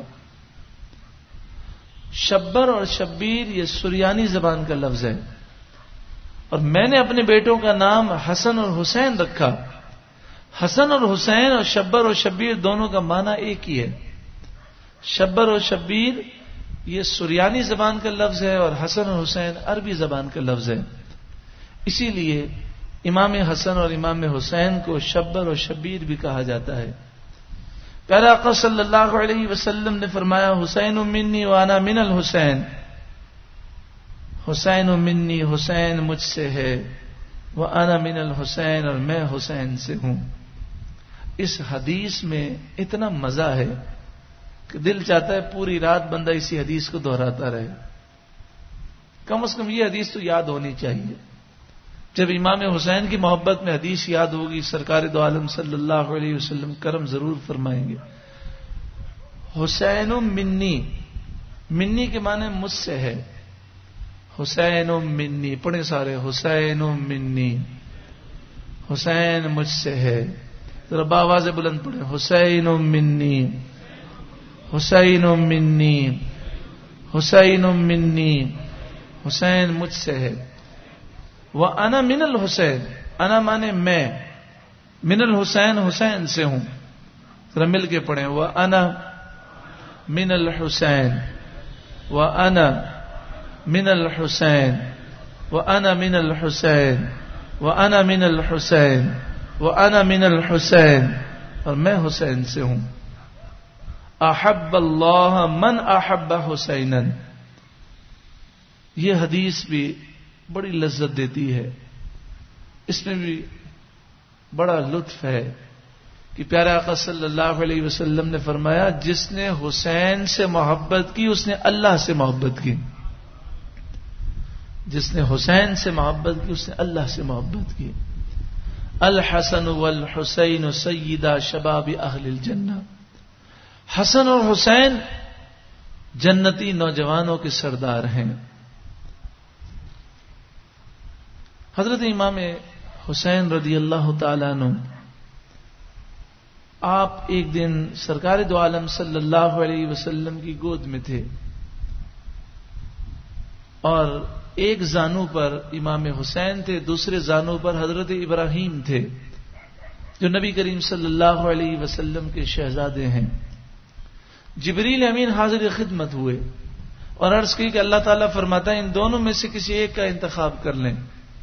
شبر اور شبیر یہ سریانی زبان کا لفظ ہے، اور میں نے اپنے بیٹوں کا نام حسن اور حسین رکھا۔ حسن اور حسین اور شبر اور شبیر دونوں کا معنی ایک ہی ہے۔ شبر اور شبیر یہ سریانی زبان کا لفظ ہے، اور حسن اور حسین عربی زبان کا لفظ ہے۔ اسی لیے امام حسن اور امام حسین کو شبر اور شبیر بھی کہا جاتا ہے۔ پیارے آقا صلی اللہ علیہ وسلم نے فرمایا حسین منی وانا من الحسین، حسین منی حسین مجھ سے ہے، وانا من الحسین اور میں حسین سے ہوں۔ اس حدیث میں اتنا مزہ ہے کہ دل چاہتا ہے پوری رات بندہ اسی حدیث کو دہراتا رہے۔ کم از کم یہ حدیث تو یاد ہونی چاہیے۔ جب امام حسین کی محبت میں حدیث یاد ہوگی، سرکار دو عالم صلی اللہ علیہ وسلم کرم ضرور فرمائیں گے۔ حسین منی، منی کے معنی مجھ سے ہے۔ حسین منی، پڑھیں سارے، حسین منی، حسین مجھ سے ہے۔ ذرا باواز بلند پڑھیں، حسین منی، حسین منی، حسین منی، حسین مجھ سے ہے۔ وَأَنَا مِنَ الْحُسَيْنِ، انا مانے میں، من الحسین حسین سے ہوں۔ ذرا مل کے پڑھیں، وَأَنَا مِنَ الْحُسَيْنِ، وَأَنَا مِنَ الْحُسَيْنِ، وَأَنَا مِنَ الْحُسَيْنِ، وَأَنَا مِنَ الْحُسَيْنِ، وَأَنَا مِنَ الْحُسَيْنِ، اور میں حسین سے ہوں۔ احب اللہ من احب حسینا، یہ حدیث بھی بڑی لذت دیتی ہے۔ اس میں بھی بڑا لطف ہے کہ پیارے آقا صلی اللہ علیہ وسلم نے فرمایا جس نے حسین سے محبت کی اس نے اللہ سے محبت کی، جس نے حسین سے محبت کی اس نے اللہ سے محبت کی۔ الحسن والحسین سیدا شباب اہل الجنہ، حسن اور حسین جنتی نوجوانوں کے سردار ہیں۔ حضرت امام حسین رضی اللہ تعالیٰ عنہ آپ ایک دن سرکار دو عالم صلی اللہ علیہ وسلم کی گود میں تھے اور ایک زانو پر امام حسین تھے، دوسرے زانو پر حضرت ابراہیم تھے جو نبی کریم صلی اللہ علیہ وسلم کے شہزادے ہیں۔ جبریل امین حاضر خدمت ہوئے اور عرض کی کہ اللہ تعالیٰ فرماتا ہے ان دونوں میں سے کسی ایک کا انتخاب کر لیں،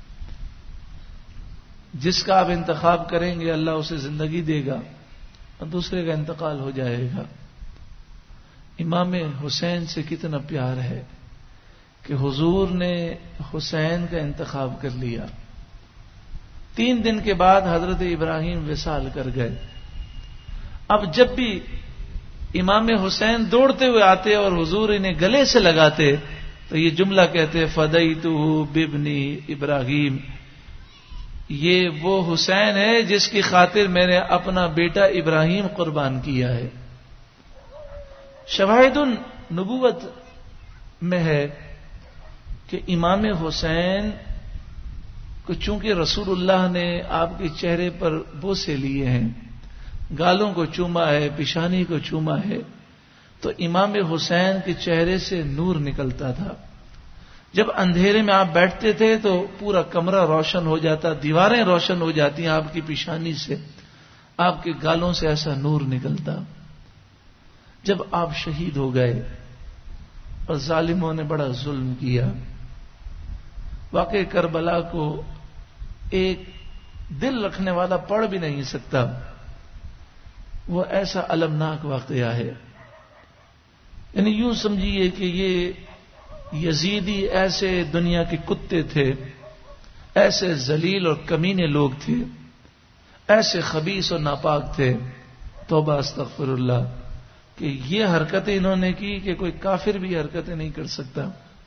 جس کا آپ انتخاب کریں گے اللہ اسے زندگی دے گا اور دوسرے کا انتقال ہو جائے گا۔ امام حسین سے کتنا پیار ہے کہ حضور نے حسین کا انتخاب کر لیا۔ 3 دن کے بعد حضرت ابراہیم وصال کر گئے۔ اب جب بھی امام حسین دوڑتے ہوئے آتے اور حضور انہیں گلے سے لگاتے تو یہ جملہ کہتے فدیتہ بابنی ابراہیم، یہ وہ حسین ہے جس کی خاطر میں نے اپنا بیٹا ابراہیم قربان کیا ہے۔ شواہد النبوت میں ہے کہ امام حسین کو چونکہ رسول اللہ نے آپ کے چہرے پر بوسے لیے ہیں، گالوں کو چوما ہے، پیشانی کو چوما ہے، تو امام حسین کے چہرے سے نور نکلتا تھا۔ جب اندھیرے میں آپ بیٹھتے تھے تو پورا کمرہ روشن ہو جاتا، دیواریں روشن ہو جاتی ہیں آپ کی پیشانی سے، آپ کے گالوں سے ایسا نور نکلتا۔ جب آپ شہید ہو گئے اور ظالموں نے بڑا ظلم کیا، واقعہ کربلا کو ایک دل رکھنے والا پڑھ بھی نہیں سکتا، وہ ایسا المناک واقعہ ہے۔ یعنی یوں سمجھیے کہ یہ یزیدی ایسے دنیا کے کتے تھے، ایسے ذلیل اور کمینے لوگ تھے، ایسے خبیث اور ناپاک تھے، توبہ استغفر اللہ، کہ یہ حرکتیں انہوں نے کی کہ کوئی کافر بھی حرکتیں نہیں کر سکتا۔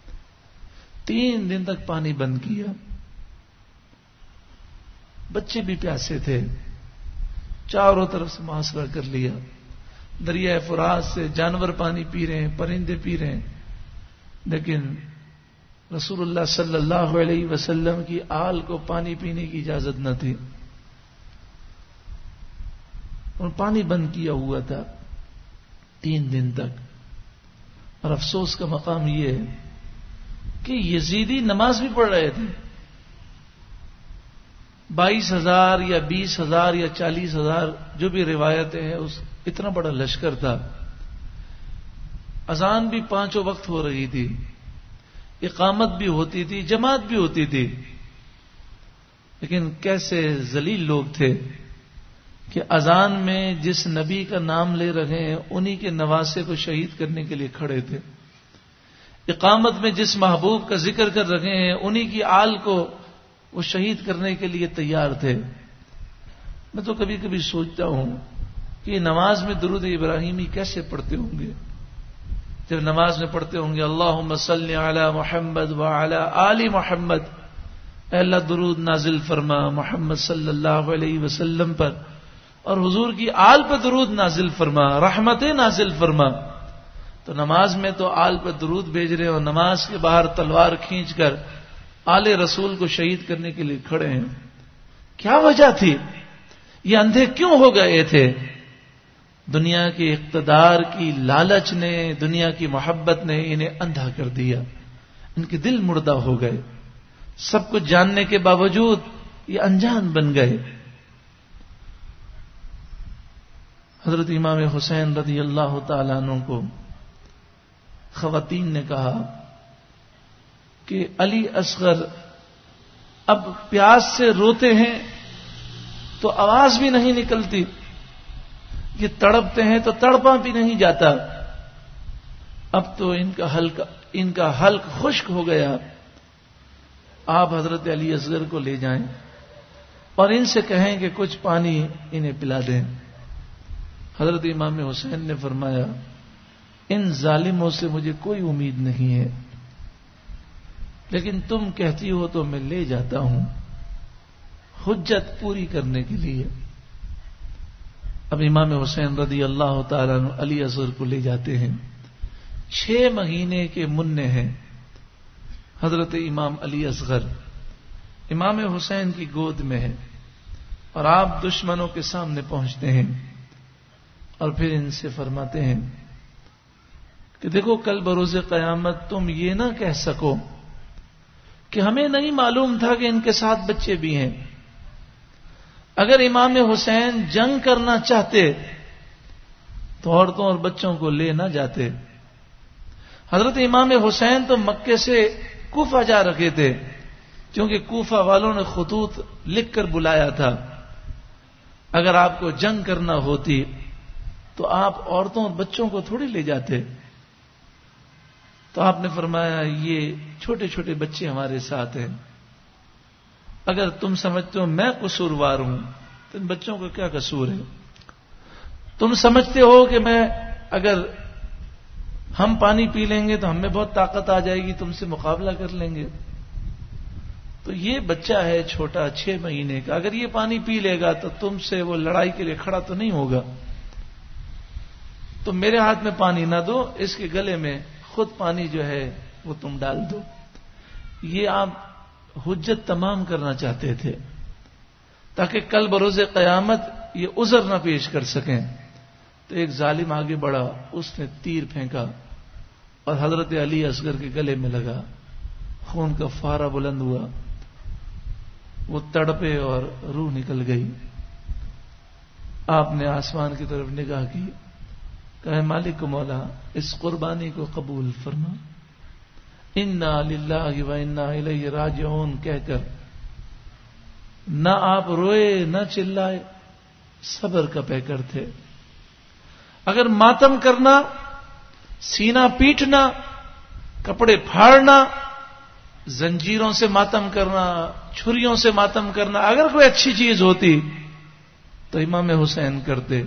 3 دن تک پانی بند کیا، بچے بھی پیاسے تھے، چاروں طرف سے محاصرہ کر لیا، دریائے فرات سے جانور پانی پی رہے ہیں، پرندے پی رہے ہیں، لیکن رسول اللہ صلی اللہ علیہ وسلم کی آل کو پانی پینے کی اجازت نہ تھی، اور پانی بند کیا ہوا تھا 3 دن تک۔ اور افسوس کا مقام یہ ہے کہ یزیدی نماز بھی پڑھ رہے تھے، 22,000 یا 20,000 یا 40,000 جو بھی روایتیں ہیں، اس اتنا بڑا لشکر تھا، اذان بھی 5 وقت ہو رہی تھی، اقامت بھی ہوتی تھی، جماعت بھی ہوتی تھی، لیکن کیسے ذلیل لوگ تھے کہ اذان میں جس نبی کا نام لے رہے ہیں انہی کے نواسے کو شہید کرنے کے لیے کھڑے تھے، اقامت میں جس محبوب کا ذکر کر رہے ہیں انہی کی آل کو وہ شہید کرنے کے لیے تیار تھے۔ میں تو کبھی کبھی سوچتا ہوں کہ یہ نماز میں درود ابراہیمی کیسے پڑھتے ہوں گے؟ جب نماز میں پڑھتے ہوں گے اللہم صلی علی محمد وعلی آل محمد، اے اللہ درود نازل فرما محمد صلی اللہ علیہ وسلم پر اور حضور کی آل پر درود نازل فرما، رحمتیں نازل فرما۔ تو نماز میں تو آل پر درود بھیج رہے ہیں اور نماز کے باہر تلوار کھینچ کر آل رسول کو شہید کرنے کے لیے کھڑے ہیں۔ کیا وجہ تھی؟ یہ اندھے کیوں ہو گئے تھے؟ دنیا کے اقتدار کی لالچ نے، دنیا کی محبت نے انہیں اندھا کر دیا، ان کے دل مردہ ہو گئے، سب کچھ جاننے کے باوجود یہ انجان بن گئے۔ حضرت امام حسین رضی اللہ تعالیٰ عنہ کو خواتین نے کہا کہ علی اصغر اب پیاس سے روتے ہیں تو آواز بھی نہیں نکلتی، یہ تڑپتے ہیں تو تڑپا بھی نہیں جاتا، اب تو ان کا حلق خشک ہو گیا، آپ حضرت علی اصغر کو لے جائیں اور ان سے کہیں کہ کچھ پانی انہیں پلا دیں۔ حضرت امام حسین نے فرمایا ان ظالموں سے مجھے کوئی امید نہیں ہے، لیکن تم کہتی ہو تو میں لے جاتا ہوں حجت پوری کرنے کے لیے۔ اب امام حسین رضی اللہ تعالیٰ عنہ علی اصغر کو لے جاتے ہیں، 6 مہینے کے منع ہیں حضرت امام علی اصغر، امام حسین کی گود میں ہے اور آپ دشمنوں کے سامنے پہنچتے ہیں اور پھر ان سے فرماتے ہیں کہ دیکھو کل بروز قیامت تم یہ نہ کہہ سکو کہ ہمیں نہیں معلوم تھا کہ ان کے ساتھ بچے بھی ہیں. اگر امام حسین جنگ کرنا چاہتے تو عورتوں اور بچوں کو لے نہ جاتے. حضرت امام حسین تو مکے سے کوفہ جا رکھے تھے کیونکہ کوفہ والوں نے خطوط لکھ کر بلایا تھا. اگر آپ کو جنگ کرنا ہوتی تو آپ عورتوں اور بچوں کو تھوڑی لے جاتے. تو آپ نے فرمایا یہ چھوٹے چھوٹے بچے ہمارے ساتھ ہیں. اگر تم سمجھتے ہو میں قصوروار ہوں تو ان بچوں کا کیا قصور ہے؟ تم سمجھتے ہو کہ میں اگر ہم پانی پی لیں گے تو ہم میں بہت طاقت آ جائے گی، تم سے مقابلہ کر لیں گے. تو یہ بچہ ہے چھوٹا 6 مہینے کا، اگر یہ پانی پی لے گا تو تم سے وہ لڑائی کے لیے کھڑا تو نہیں ہوگا. تم میرے ہاتھ میں پانی نہ دو، اس کے گلے میں خود پانی جو ہے وہ تم ڈال دو. یہ آپ حجت تمام کرنا چاہتے تھے تاکہ کل بروز قیامت یہ عذر نہ پیش کر سکیں. تو ایک ظالم آگے بڑھا، اس نے تیر پھینکا اور حضرت علی اصغر کے گلے میں لگا. خون کا فوارہ بلند ہوا، وہ تڑپے اور روح نکل گئی. آپ نے آسمان کی طرف نگاہ کی، کہا مالک مولا اس قربانی کو قبول فرما. انا للہ و انا الیہ راجعون کہہ کر نہ آپ روئے نہ چلائے، صبر کا پیکر تھے. اگر ماتم کرنا، سینہ پیٹنا، کپڑے پھاڑنا، زنجیروں سے ماتم کرنا، چھریوں سے ماتم کرنا اگر کوئی اچھی چیز ہوتی تو امام حسین کرتے،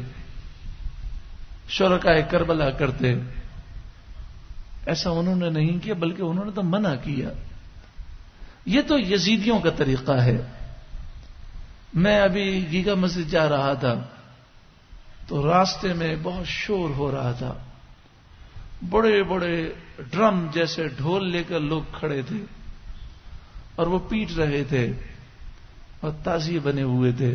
شرکائے کربلا کرتے. ایسا انہوں نے نہیں کیا، بلکہ انہوں نے تو منع کیا. یہ تو یزیدیوں کا طریقہ ہے. میں ابھی گیگا مسجد جا رہا تھا تو راستے میں بہت شور ہو رہا تھا. بڑے بڑے ڈرم جیسے ڈھول لے کر لوگ کھڑے تھے اور وہ پیٹ رہے تھے اور تعزیے بنے ہوئے تھے.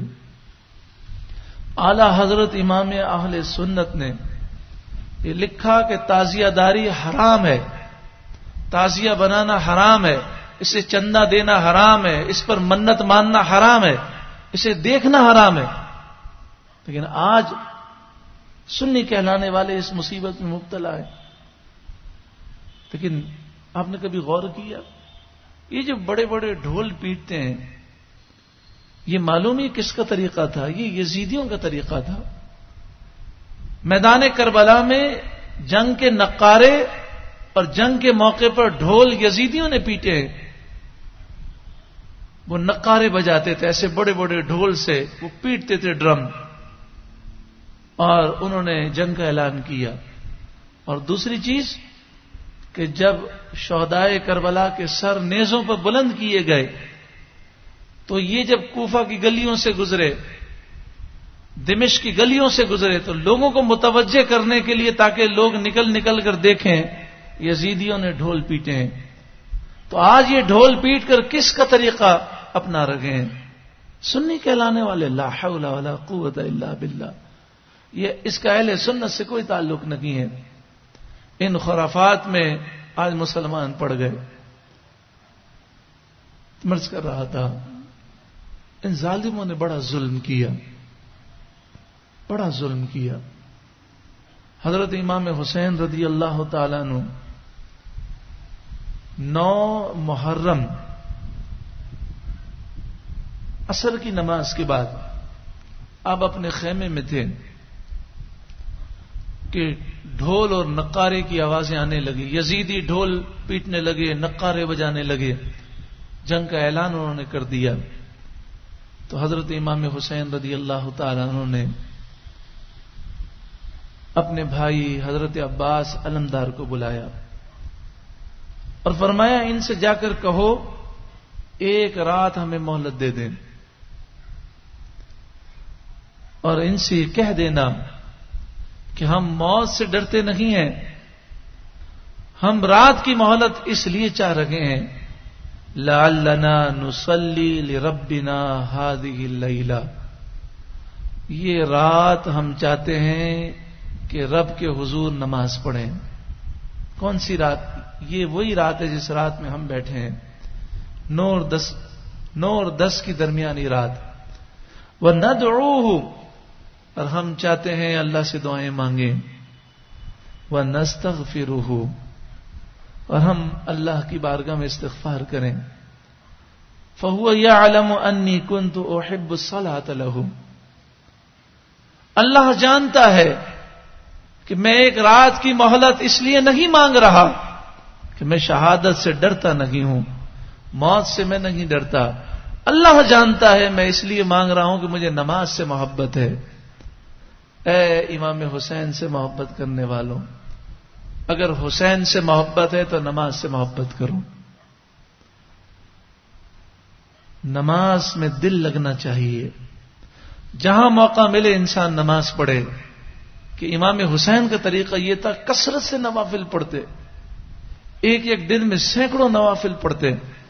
اعلی حضرت امام اہل سنت نے یہ لکھا کہ تعزیہ داری حرام ہے، تعزیہ بنانا حرام ہے، اسے چندہ دینا حرام ہے، اس پر منت ماننا حرام ہے، اسے دیکھنا حرام ہے. لیکن آج سنی کہلانے والے اس مصیبت میں مبتلا ہے. لیکن آپ نے کبھی غور کیا یہ جو بڑے بڑے ڈھول پیٹتے ہیں یہ معلوم ہی کس کا طریقہ تھا؟ یہ یزیدیوں کا طریقہ تھا. میدان کربلا میں جنگ کے نقارے اور جنگ کے موقع پر ڈھول یزیدیوں نے پیٹے. وہ نقارے بجاتے تھے ایسے بڑے بڑے ڈھول سے، وہ پیٹتے تھے ڈرم، اور انہوں نے جنگ کا اعلان کیا. اور دوسری چیز کہ جب شہدائے کربلا کے سر نیزوں پر بلند کیے گئے تو یہ جب کوفہ کی گلیوں سے گزرے، دمشق کی گلیوں سے گزرے، تو لوگوں کو متوجہ کرنے کے لیے تاکہ لوگ نکل نکل کر دیکھیں یزیدیوں نے ڈھول پیٹے ہیں. تو آج یہ ڈھول پیٹ کر کس کا طریقہ اپنا رکھے ہیں؟ سنی کہلانے والے. لا حول ولا قوت الا باللہ. یہ اس کا اہل سنت سے کوئی تعلق نہیں ہے. ان خرافات میں آج مسلمان پڑ گئے. مرض کر رہا تھا ان ظالموں نے بڑا ظلم کیا، بڑا ظلم کیا. حضرت امام حسین رضی اللہ تعالیٰ عنہ 9 محرم عصر کی نماز کے بعد آپ اپنے خیمے میں تھے کہ ڈھول اور نقارے کی آوازیں آنے لگی. یزیدی ڈھول پیٹنے لگے، نقارے بجانے لگے. جنگ کا اعلان انہوں نے کر دیا. تو حضرت امام حسین رضی اللہ تعالیٰ عنہ نے اپنے بھائی حضرت عباس علمدار کو بلایا اور فرمایا ان سے جا کر کہو 1 رات ہمیں مہلت دے دیں اور ان سے کہہ دینا کہ ہم موت سے ڈرتے نہیں ہیں، ہم رات کی مہلت اس لیے چاہ رہے ہیں لعلنا نصلی لربنا هذه اللیلہ، یہ رات ہم چاہتے ہیں کہ رب کے حضور نماز پڑھیں۔ کون سی رات؟ یہ وہی رات ہے جس رات میں ہم بیٹھے ہیں، 9 اور 10 کی درمیانی رات۔ وندعوہ، اور ہم چاہتے ہیں اللہ سے دعائیں مانگیں، ونستغفرہ، اور ہم اللہ کی بارگاہ میں استغفار کریں۔ فہو یعلم انی کنت احب الصلاۃ لہ، اللہ جانتا ہے کہ میں ایک رات کی مہلت اس لیے نہیں مانگ رہا کہ میں شہادت سے ڈرتا نہیں ہوں، موت سے میں نہیں ڈرتا، اللہ جانتا ہے میں اس لیے مانگ رہا ہوں کہ مجھے نماز سے محبت ہے۔ اے امام حسین سے محبت کرنے والوں، اگر حسین سے محبت ہے تو نماز سے محبت کرو۔ نماز میں دل لگنا چاہیے، جہاں موقع ملے انسان نماز پڑھے۔ کہ امام حسین کا طریقہ یہ تھا، کثرت سے نوافل پڑھتے، ایک دن میں سینکڑوں نوافل پڑھتے۔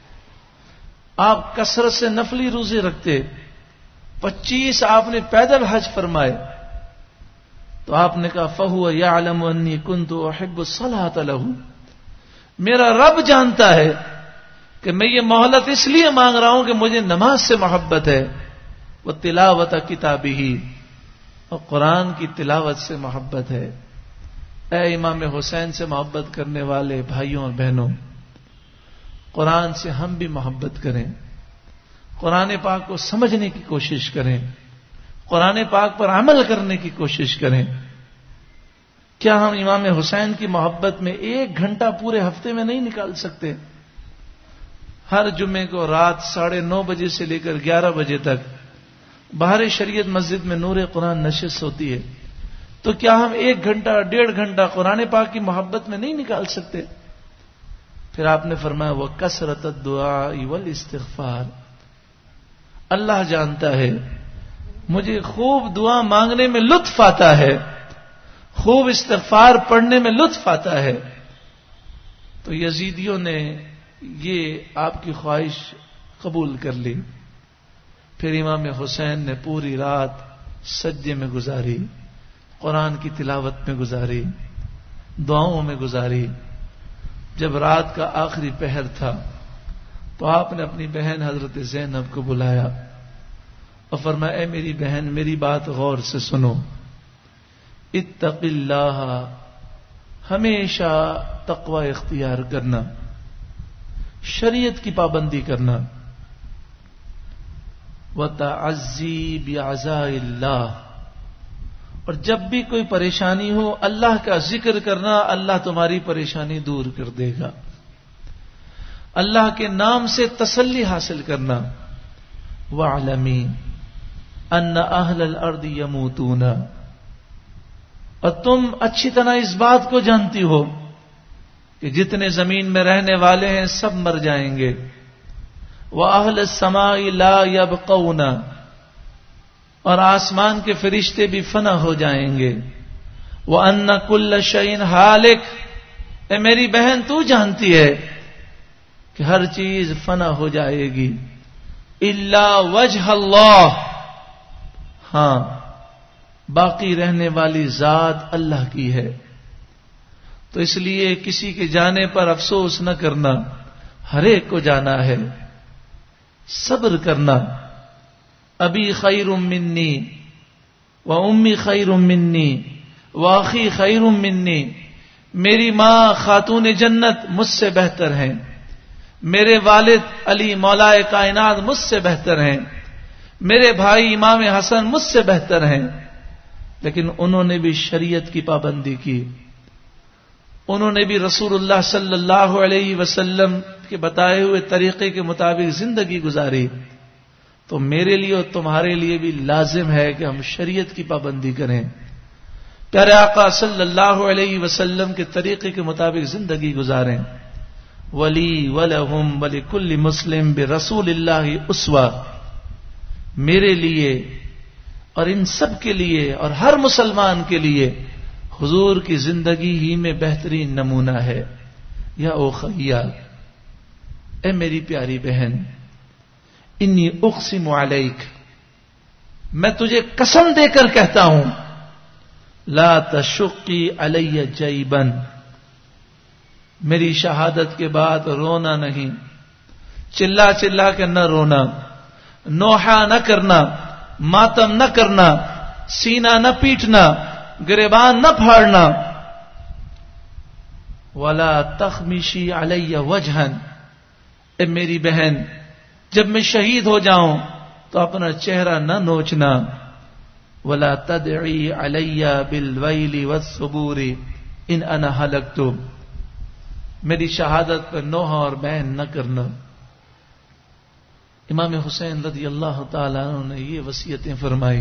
آپ کثرت سے نفلی روزے رکھتے، 25 آپ نے پیدل حج فرمائے۔ تو آپ نے کہا فہو یعلم انی کنت احب الصلاۃ لہ، میرا رب جانتا ہے کہ میں یہ مہلت اس لیے مانگ رہا ہوں کہ مجھے نماز سے محبت ہے، وہ تلاوت کتابہ، اور قرآن کی تلاوت سے محبت ہے۔ اے امام حسین سے محبت کرنے والے بھائیوں اور بہنوں، قرآن سے ہم بھی محبت کریں، قرآن پاک کو سمجھنے کی کوشش کریں، قرآن پاک پر عمل کرنے کی کوشش کریں۔ کیا ہم امام حسین کی محبت میں 1 گھنٹہ پورے ہفتے میں نہیں نکال سکتے؟ ہر جمعے کو رات 9:30 بجے سے لے کر 11 بجے تک باہر شریعت مسجد میں نور قرآن نشست ہوتی ہے، تو کیا ہم 1 گھنٹہ 1.5 گھنٹہ قرآن پاک کی محبت میں نہیں نکال سکتے؟ پھر آپ نے فرمایا وَكَثْرَةَ الدُّعَاءِ وَالْإِسْتِغْفَارِ، اللہ جانتا ہے مجھے خوب دعا مانگنے میں لطف آتا ہے، خوب استغفار پڑھنے میں لطف آتا ہے۔ تو یزیدیوں نے یہ آپ کی خواہش قبول کر لی۔ پھر امام حسین نے پوری رات سجدے میں گزاری، قرآن کی تلاوت میں گزاری، دعاؤں میں گزاری۔ جب رات کا آخری پہر تھا تو آپ نے اپنی بہن حضرت زینب کو بلایا اور فرمایا اے میری بہن، میری بات غور سے سنو، اتق اللہ، ہمیشہ تقوی اختیار کرنا، شریعت کی پابندی کرنا، وتعزی بعزاء اللہ، اور جب بھی کوئی پریشانی ہو اللہ کا ذکر کرنا، اللہ تمہاری پریشانی دور کر دے گا۔ اللہ کے نام سے تسلی حاصل کرنا۔ وَاعْلَمِي أَنَّ أَهْلَ الْأَرْضِ يَمُوتُونَ، اور تم اچھی طرح اس بات کو جانتی ہو کہ جتنے زمین میں رہنے والے ہیں سب مر جائیں گے۔ وَأَهْلَ السَّمَاءِ لَا يَبْقَوْنَ، اور آسمان کے فرشتے بھی فنا ہو جائیں گے۔ وَأَنَّ كُلَّ شَيْءٍ هَالِكٌ، اے میری بہن تو جانتی ہے کہ ہر چیز فنا ہو جائے گی، الا وجہ اللہ، ہاں باقی رہنے والی ذات اللہ کی ہے۔ تو اس لیے کسی کے جانے پر افسوس نہ کرنا، ہر ایک کو جانا ہے، صبر کرنا۔ ابی خیر منی و امی خیر منی و اخی خیر منی، میری ماں خاتون جنت مجھ سے بہتر ہیں، میرے والد علی مولا کائنات مجھ سے بہتر ہیں، میرے بھائی امام حسن مجھ سے بہتر ہیں۔ لیکن انہوں نے بھی شریعت کی پابندی کی، انہوں نے بھی رسول اللہ صلی اللہ علیہ وسلم کے بتائے ہوئے طریقے کے مطابق زندگی گزاری۔ تو میرے لیے اور تمہارے لیے بھی لازم ہے کہ ہم شریعت کی پابندی کریں، پیارے آقا صلی اللہ علیہ وسلم کے طریقے کے مطابق زندگی گزاریں۔ ولی ولہم ولکل مسلم برسول اللہ اسوہ، میرے لیے اور ان سب کے لیے اور ہر مسلمان کے لیے حضور کی زندگی ہی میں بہترین نمونہ ہے۔ یا اخیا، اے میری پیاری بہن، انی اقسم علیک، میں تجھے قسم دے کر کہتا ہوں، لا تشقی علی جیبا، میری شہادت کے بعد رونا نہیں، چلا چلا کے نہ رونا، نوحہ نہ کرنا، ماتم نہ کرنا، سینہ نہ پیٹنا، گریبان نہ پھاڑنا، ولا تخمشی علی وجہا، اے میری بہن جب میں شہید ہو جاؤں تو اپنا چہرہ نہ نوچنا، ولا تدعی علی بالویل والثبور ان انا ہلکت، میری شہادت پر نوحہ اور بہن نہ کرنا۔ امام حسین رضی اللہ تعالی عنہ نے یہ وصیتیں فرمائی۔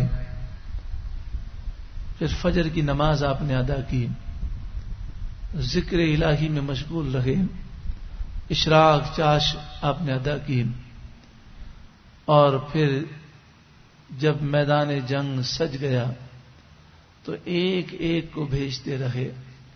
پھر فجر کی نماز آپ نے ادا کی، ذکر الہی میں مشغول رہے، اشراق چاش آپ نے ادا کی، اور پھر جب میدان جنگ سج گیا تو ایک ایک کو بھیجتے رہے،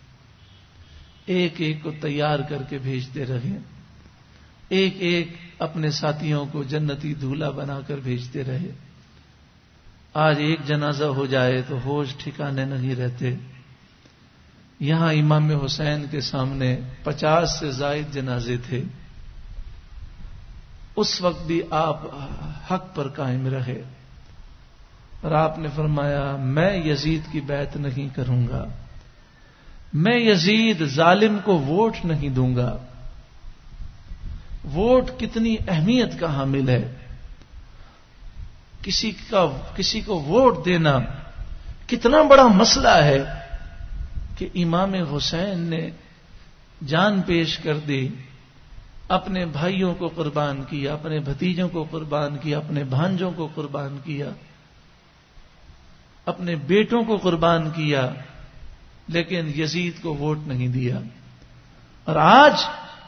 ایک ایک کو تیار کر کے بھیجتے رہے، ایک ایک اپنے ساتھیوں کو جنتی دولہا بنا کر بھیجتے رہے۔ آج ایک جنازہ ہو جائے تو ہوش ٹھکانے نہیں رہتے۔ یہاں امام حسین کے سامنے 50 سے زائد جنازے تھے، اس وقت بھی آپ حق پر قائم رہے، اور آپ نے فرمایا میں یزید کی بیعت نہیں کروں گا، میں یزید ظالم کو ووٹ نہیں دوں گا۔ ووٹ کتنی اہمیت کا حامل ہے، کسی کو ووٹ دینا کتنا بڑا مسئلہ ہے کہ امام حسین نے جان پیش کر دی، اپنے بھائیوں کو قربان کیا، اپنے بھتیجوں کو قربان کیا، اپنے بھانجوں کو قربان کیا، اپنے بیٹوں کو قربان کیا، لیکن یزید کو ووٹ نہیں دیا۔ اور آج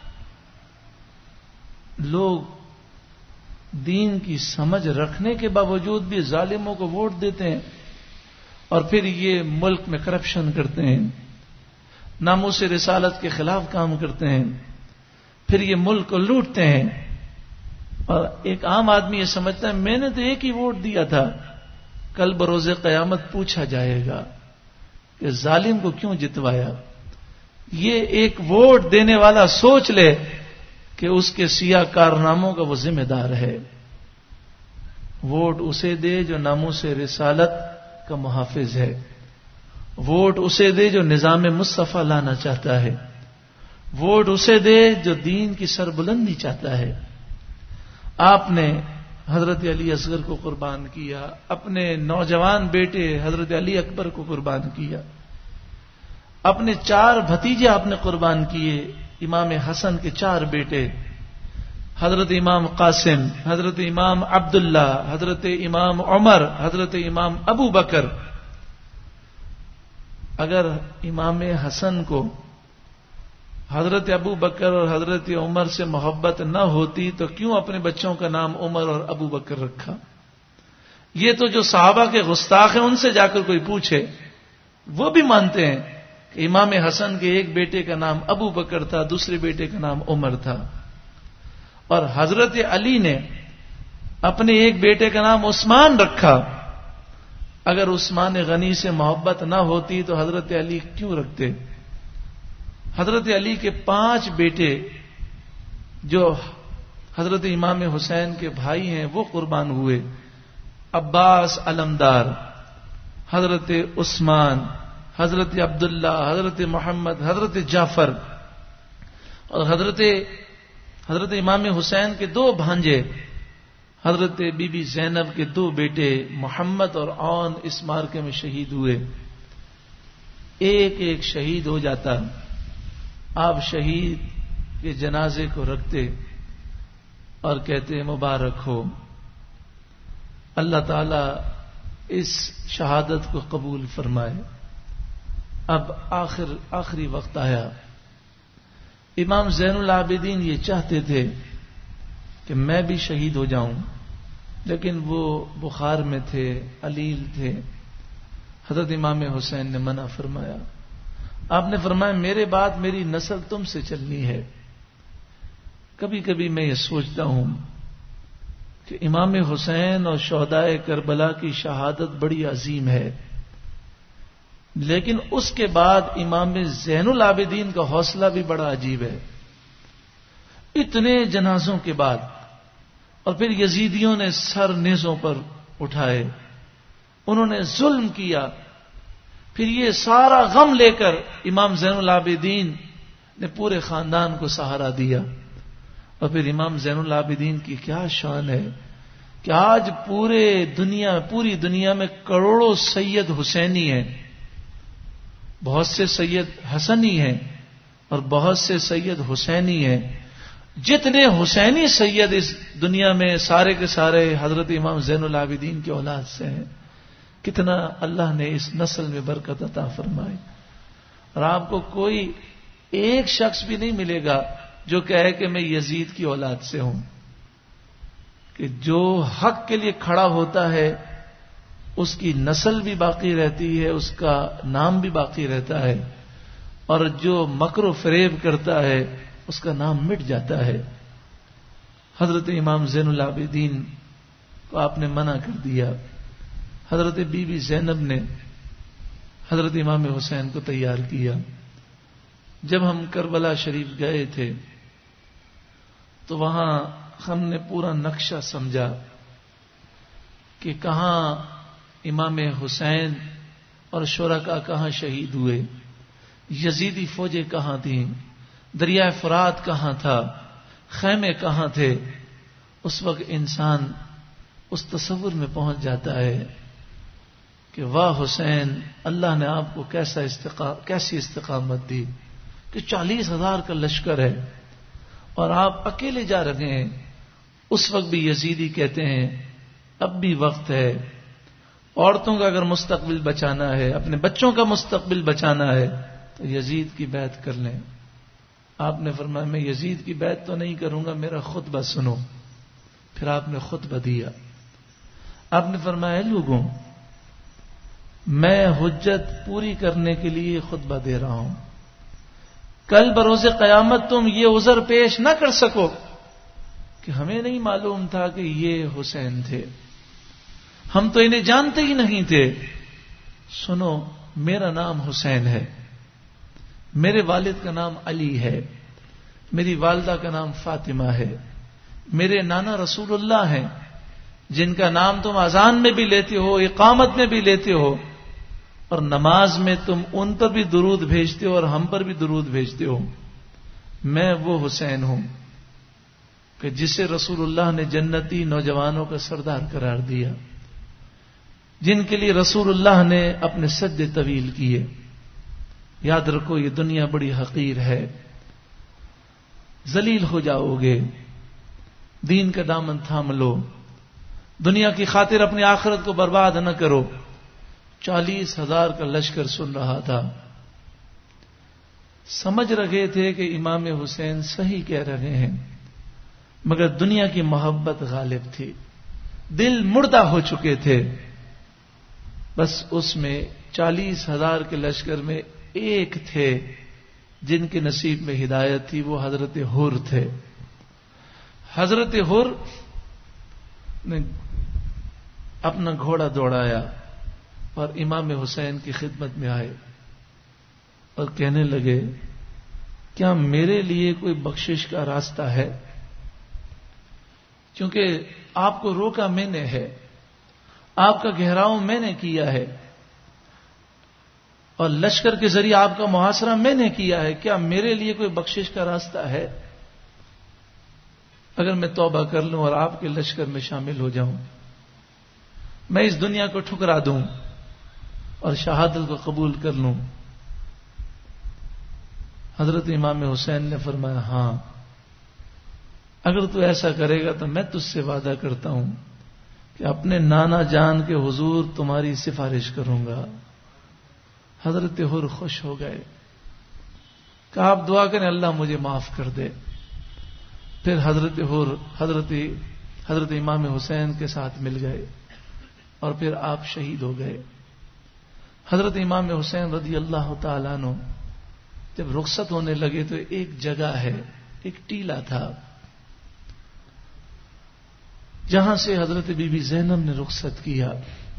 لوگ دین کی سمجھ رکھنے کے باوجود بھی ظالموں کو ووٹ دیتے ہیں، اور پھر یہ ملک میں کرپشن کرتے ہیں، ناموس رسالت کے خلاف کام کرتے ہیں، پھر یہ ملک کو لوٹتے ہیں۔ اور ایک عام آدمی یہ سمجھتا ہے میں نے تو ایک ہی ووٹ دیا تھا، کل بروز قیامت پوچھا جائے گا کہ ظالم کو کیوں جتوایا۔ یہ ایک ووٹ دینے والا سوچ لے کہ اس کے سیاہ کارناموں کا وہ ذمہ دار ہے۔ ووٹ اسے دے جو ناموس رسالت کا محافظ ہے، ووٹ اسے دے جو نظام مصطفیٰ لانا چاہتا ہے، ووٹ اسے دے جو دین کی سربلندی چاہتا ہے۔ آپ نے حضرت علی اصغر کو قربان کیا، اپنے نوجوان بیٹے حضرت علی اکبر کو قربان کیا، اپنے 4 بھتیجے آپ نے قربان کیے، امام حسن کے 4 بیٹے، حضرت امام قاسم، حضرت امام عبداللہ، حضرت امام عمر، حضرت امام ابو بکر۔ اگر امام حسن کو حضرت ابو بکر اور حضرت عمر سے محبت نہ ہوتی تو کیوں اپنے بچوں کا نام عمر اور ابو بکر رکھا؟ یہ تو جو صحابہ کے گستاخ ہیں ان سے جا کر کوئی پوچھے، وہ بھی مانتے ہیں کہ امام حسن کے ایک بیٹے کا نام ابو بکر تھا، دوسرے بیٹے کا نام عمر تھا، اور حضرت علی نے اپنے ایک بیٹے کا نام عثمان رکھا۔ اگر عثمان غنی سے محبت نہ ہوتی تو حضرت علی کیوں رکھتے؟ حضرت علی کے 5 بیٹے جو حضرت امام حسین کے بھائی ہیں وہ قربان ہوئے، عباس علمدار، حضرت عثمان، حضرت عبداللہ، حضرت محمد، حضرت جعفر، اور حضرت امام حسین کے 2 بھانجے، حضرت بی بی زینب کے 2 بیٹے محمد اور عون اس معرکے میں شہید ہوئے۔ ایک ایک شہید ہو جاتا، آپ شہید کے جنازے کو رکھتے اور کہتے مبارک ہو، اللہ تعالی اس شہادت کو قبول فرمائے۔ اب آخری وقت آیا، امام زین العابدین یہ چاہتے تھے کہ میں بھی شہید ہو جاؤں، لیکن وہ بخار میں تھے، علیل تھے۔ حضرت امام حسین نے منع فرمایا۔ آپ نے فرمایا میرے بعد میری نسل تم سے چلنی ہے، کبھی کبھی میں یہ سوچتا ہوں کہ امام حسین اور شہدائے کربلا کی شہادت بڑی عظیم ہے، لیکن اس کے بعد امام زین العابدین کا حوصلہ بھی بڑا عجیب ہے. اتنے جنازوں کے بعد اور پھر یزیدیوں نے سر نیزوں پر اٹھائے، انہوں نے ظلم کیا، پھر یہ سارا غم لے کر امام زین العابدین نے پورے خاندان کو سہارا دیا. اور پھر امام زین العابدین کی کیا شان ہے کہ آج پوری دنیا میں کروڑوں سید حسینی ہیں، بہت سے سید حسنی ہیں اور بہت سے سید حسینی ہیں. جتنے حسینی سید اس دنیا میں سارے کے سارے حضرت امام زین العابدین کی اولاد سے ہیں. کتنا اللہ نے اس نسل میں برکت عطا فرمائی. اور آپ کو کوئی ایک شخص بھی نہیں ملے گا جو کہے کہ میں یزید کی اولاد سے ہوں. کہ جو حق کے لیے کھڑا ہوتا ہے اس کی نسل بھی باقی رہتی ہے، اس کا نام بھی باقی رہتا ہے، اور جو مکر و فریب کرتا ہے اس کا نام مٹ جاتا ہے. حضرت امام زین العابدین کو آپ نے منع کر دیا. حضرت بی بی زینب نے حضرت امام حسین کو تیار کیا. جب ہم کربلا شریف گئے تھے تو وہاں ہم نے پورا نقشہ سمجھا کہ کہاں امام حسین اور شرکاء کہاں شہید ہوئے، یزیدی فوجیں کہاں تھیں، دریائے فرات کہاں تھا، خیمے کہاں تھے. اس وقت انسان اس تصور میں پہنچ جاتا ہے کہ واہ حسین، اللہ نے آپ کو کیسی استقامت دی کہ 40,000 کا لشکر ہے اور آپ اکیلے جا رہے ہیں. اس وقت بھی یزیدی کہتے ہیں اب بھی وقت ہے، عورتوں کا اگر مستقبل بچانا ہے، اپنے بچوں کا مستقبل بچانا ہے تو یزید کی بیعت کر لیں. آپ نے فرمایا میں یزید کی بیعت تو نہیں کروں گا، میرا خطبہ سنو. پھر آپ نے خطبہ دیا. آپ نے فرمایا لوگوں، میں حجت پوری کرنے کے لیے خطبہ دے رہا ہوں. کل بروز قیامت تم یہ عذر پیش نہ کر سکو کہ ہمیں نہیں معلوم تھا کہ یہ حسین تھے، ہم تو انہیں جانتے ہی نہیں تھے. سنو، میرا نام حسین ہے، میرے والد کا نام علی ہے، میری والدہ کا نام فاطمہ ہے، میرے نانا رسول اللہ ہیں جن کا نام تم اذان میں بھی لیتے ہو، اقامت میں بھی لیتے ہو، اور نماز میں تم ان پر بھی درود بھیجتے ہو اور ہم پر بھی درود بھیجتے ہو. میں وہ حسین ہوں کہ جسے رسول اللہ نے جنتی نوجوانوں کا سردار قرار دیا، جن کے لیے رسول اللہ نے اپنے سجدے طویل کیے. یاد رکھو یہ دنیا بڑی حقیر ہے، ذلیل ہو جاؤ گے. دین کا دامن تھام لو، دنیا کی خاطر اپنی آخرت کو برباد نہ کرو. 40,000 کا لشکر سن رہا تھا، سمجھ رہے تھے کہ امام حسین صحیح کہہ رہے ہیں، مگر دنیا کی محبت غالب تھی، دل مردہ ہو چکے تھے. بس اس میں 40,000 کے لشکر میں ایک تھے جن کے نصیب میں ہدایت تھی، وہ حضرت حر تھے. حضرت حر نے اپنا گھوڑا دوڑایا اور امام حسین کی خدمت میں آئے اور کہنے لگے کیا میرے لیے کوئی بخشش کا راستہ ہے؟ کیونکہ آپ کو روکا میں نے ہے، آپ کا گھیراؤ میں نے کیا ہے اور لشکر کے ذریعے آپ کا محاصرہ میں نے کیا ہے، کیا میرے لیے کوئی بخشش کا راستہ ہے؟ اگر میں توبہ کر لوں اور آپ کے لشکر میں شامل ہو جاؤں، میں اس دنیا کو ٹھکرا دوں اور شہادت کو قبول کر لوں. حضرت امام حسین نے فرمایا ہاں، اگر تو ایسا کرے گا تو میں تجھ سے وعدہ کرتا ہوں کہ اپنے نانا جان کے حضور تمہاری سفارش کروں گا. حضرت حر خوش ہو گئے، کہ آپ دعا کریں اللہ مجھے معاف کر دے. پھر حضرت حر حضرت امام حسین کے ساتھ مل گئے اور پھر آپ شہید ہو گئے. حضرت امام حسین رضی اللہ تعالیٰ عنہ جب رخصت ہونے لگے تو ایک جگہ ہے، ایک ٹیلا تھا، جہاں سے حضرت بی بی زینب نے رخصت کیا،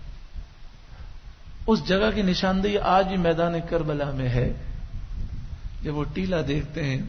اس جگہ کی نشاندہی آج بھی میدان کربلا میں ہے. جب وہ ٹیلہ دیکھتے ہیں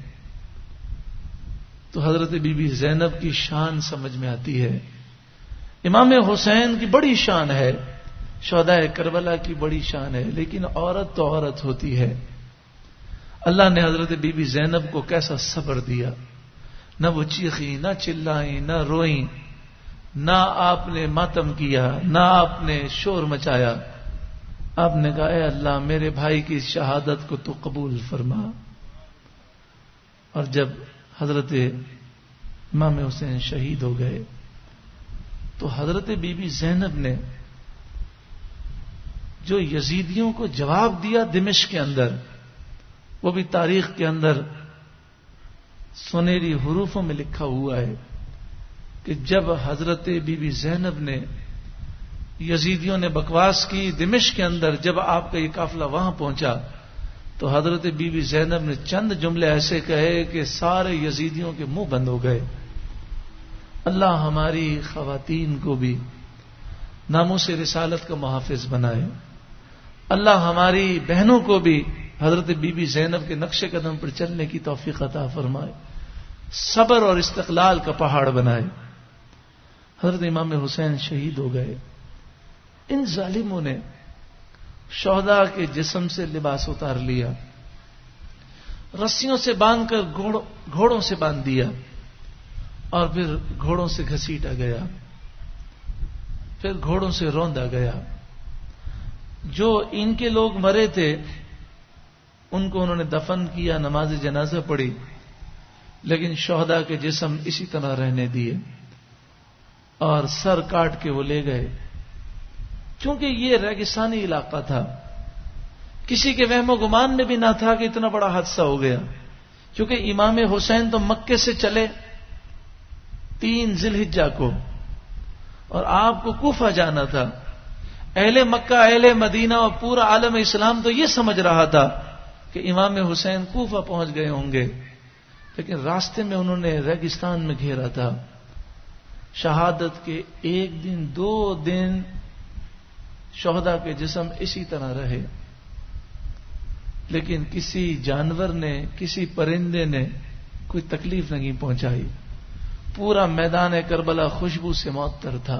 تو حضرت بی بی زینب کی شان سمجھ میں آتی ہے. امام حسین کی بڑی شان ہے، شہداء کربلا کی بڑی شان ہے، لیکن عورت تو عورت ہوتی ہے. اللہ نے حضرت بی بی زینب کو کیسا صبر دیا، نہ وہ چیخیں، نہ چلائیں، نہ روئیں، نہ آپ نے ماتم کیا، نہ آپ نے شور مچایا. آپ نے کہا اے اللہ میرے بھائی کی شہادت کو تو قبول فرما. اور جب حضرت امام حسین شہید ہو گئے تو حضرت بی بی زینب نے جو یزیدیوں کو جواب دیا دمشق کے اندر، وہ بھی تاریخ کے اندر سنہری حروفوں میں لکھا ہوا ہے کہ جب حضرت بی بی زینب نے، یزیدیوں نے بکواس کی دمشق کے اندر، جب آپ کا یہ قافلہ وہاں پہنچا تو حضرت بی بی زینب نے چند جملے ایسے کہے کہ سارے یزیدیوں کے منہ بند ہو گئے. اللہ ہماری خواتین کو بھی ناموس رسالت کا محافظ بنائے. اللہ ہماری بہنوں کو بھی حضرت بی بی زینب کے نقش قدم پر چلنے کی توفیق عطا فرمائے، صبر اور استقلال کا پہاڑ بنائے. حضرت امام حسین شہید ہو گئے. ان ظالموں نے شہداء کے جسم سے لباس اتار لیا، رسیوں سے باندھ کر گھوڑوں سے باندھ دیا، اور پھر گھوڑوں سے گھسیٹا گیا، پھر گھوڑوں سے روندا گیا. جو ان کے لوگ مرے تھے ان کو انہوں نے دفن کیا، نماز جنازہ پڑھی، لیکن شہداء کے جسم اسی طرح رہنے دیے اور سر کاٹ کے وہ لے گئے. کیونکہ یہ ریگستانی علاقہ تھا، کسی کے وہم و گمان میں بھی نہ تھا کہ اتنا بڑا حادثہ ہو گیا. کیونکہ امام حسین تو مکے سے چلے 3 ذی الحجہ کو، اور آپ کو کوفہ جانا تھا. اہل مکہ، اہل مدینہ اور پورا عالم اسلام تو یہ سمجھ رہا تھا کہ امام حسین کوفہ پہنچ گئے ہوں گے، لیکن راستے میں انہوں نے ریگستان میں گھیرا تھا. شہادت کے 1 دن 2 دن شہداء کے جسم اسی طرح رہے، لیکن کسی جانور نے، کسی پرندے نے کوئی تکلیف نہیں پہنچائی. پورا میدان کربلا خوشبو سے معطر تھا.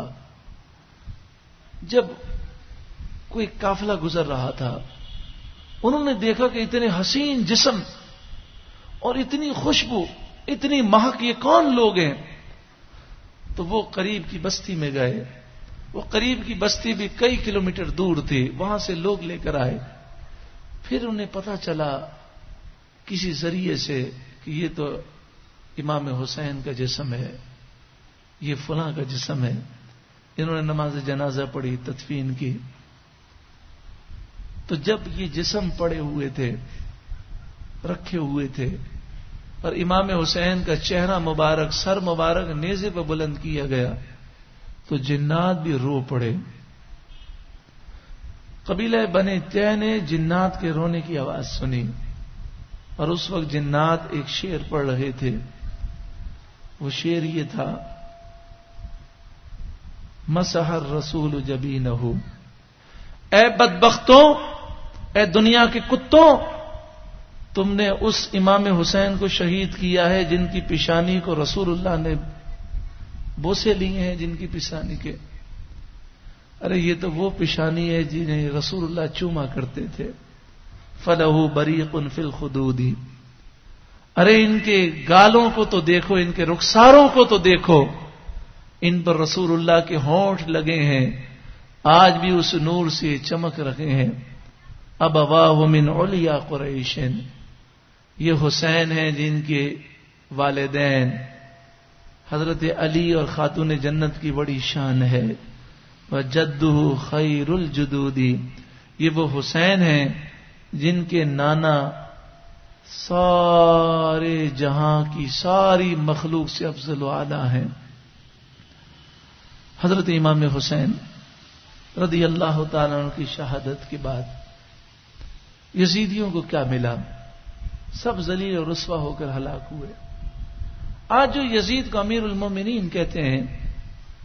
جب کوئی قافلہ گزر رہا تھا، انہوں نے دیکھا کہ اتنے حسین جسم اور اتنی خوشبو، اتنی مہک، یہ کون لوگ ہیں؟ تو وہ قریب کی بستی میں گئے. وہ قریب کی بستی بھی کئی کلومیٹر دور تھی، وہاں سے لوگ لے کر آئے. پھر انہیں پتا چلا کسی ذریعے سے کہ یہ تو امام حسین کا جسم ہے، یہ فلاں کا جسم ہے. انہوں نے نماز جنازہ پڑھی، تدفین کی. تو جب یہ جسم پڑے ہوئے تھے، رکھے ہوئے تھے، اور امام حسین کا چہرہ مبارک، سر مبارک نیزے پہ بلند کیا گیا، تو جنات بھی رو پڑے. قبیلہ بنی طے نے جنات کے رونے کی آواز سنی، اور اس وقت جنات ایک شعر پڑھ رہے تھے. وہ شعر یہ تھا: مسح الرسول جبینہ، اے بدبختوں، اے دنیا کے کتوں، تم نے اس امام حسین کو شہید کیا ہے جن کی پیشانی کو رسول اللہ نے بوسے لیے ہیں، جن کی پیشانی کے. ارے یہ تو وہ پیشانی ہے جنہیں رسول اللہ چوما کرتے تھے. فلہ بریق فی الخدود، ارے ان کے گالوں کو تو دیکھو، ان کے رخساروں کو تو دیکھو، ان پر رسول اللہ کے ہونٹ لگے ہیں، آج بھی اس نور سے چمک رہے ہیں. ابواہ من علیا قریش، یہ حسین ہیں جن کے والدین حضرت علی اور خاتون جنت کی بڑی شان ہے. وجدہ خیر الجدود، یہ وہ حسین ہیں جن کے نانا سارے جہاں کی ساری مخلوق سے افضل و اعلیٰ ہیں. حضرت امام حسین رضی اللہ تعالیٰ عنہ کی شہادت کے بعد یزیدیوں کو کیا ملا؟ سب ذلیل اور رسوا ہو کر ہلاک ہوئے. آج جو یزید کو امیر المومنین کہتے ہیں،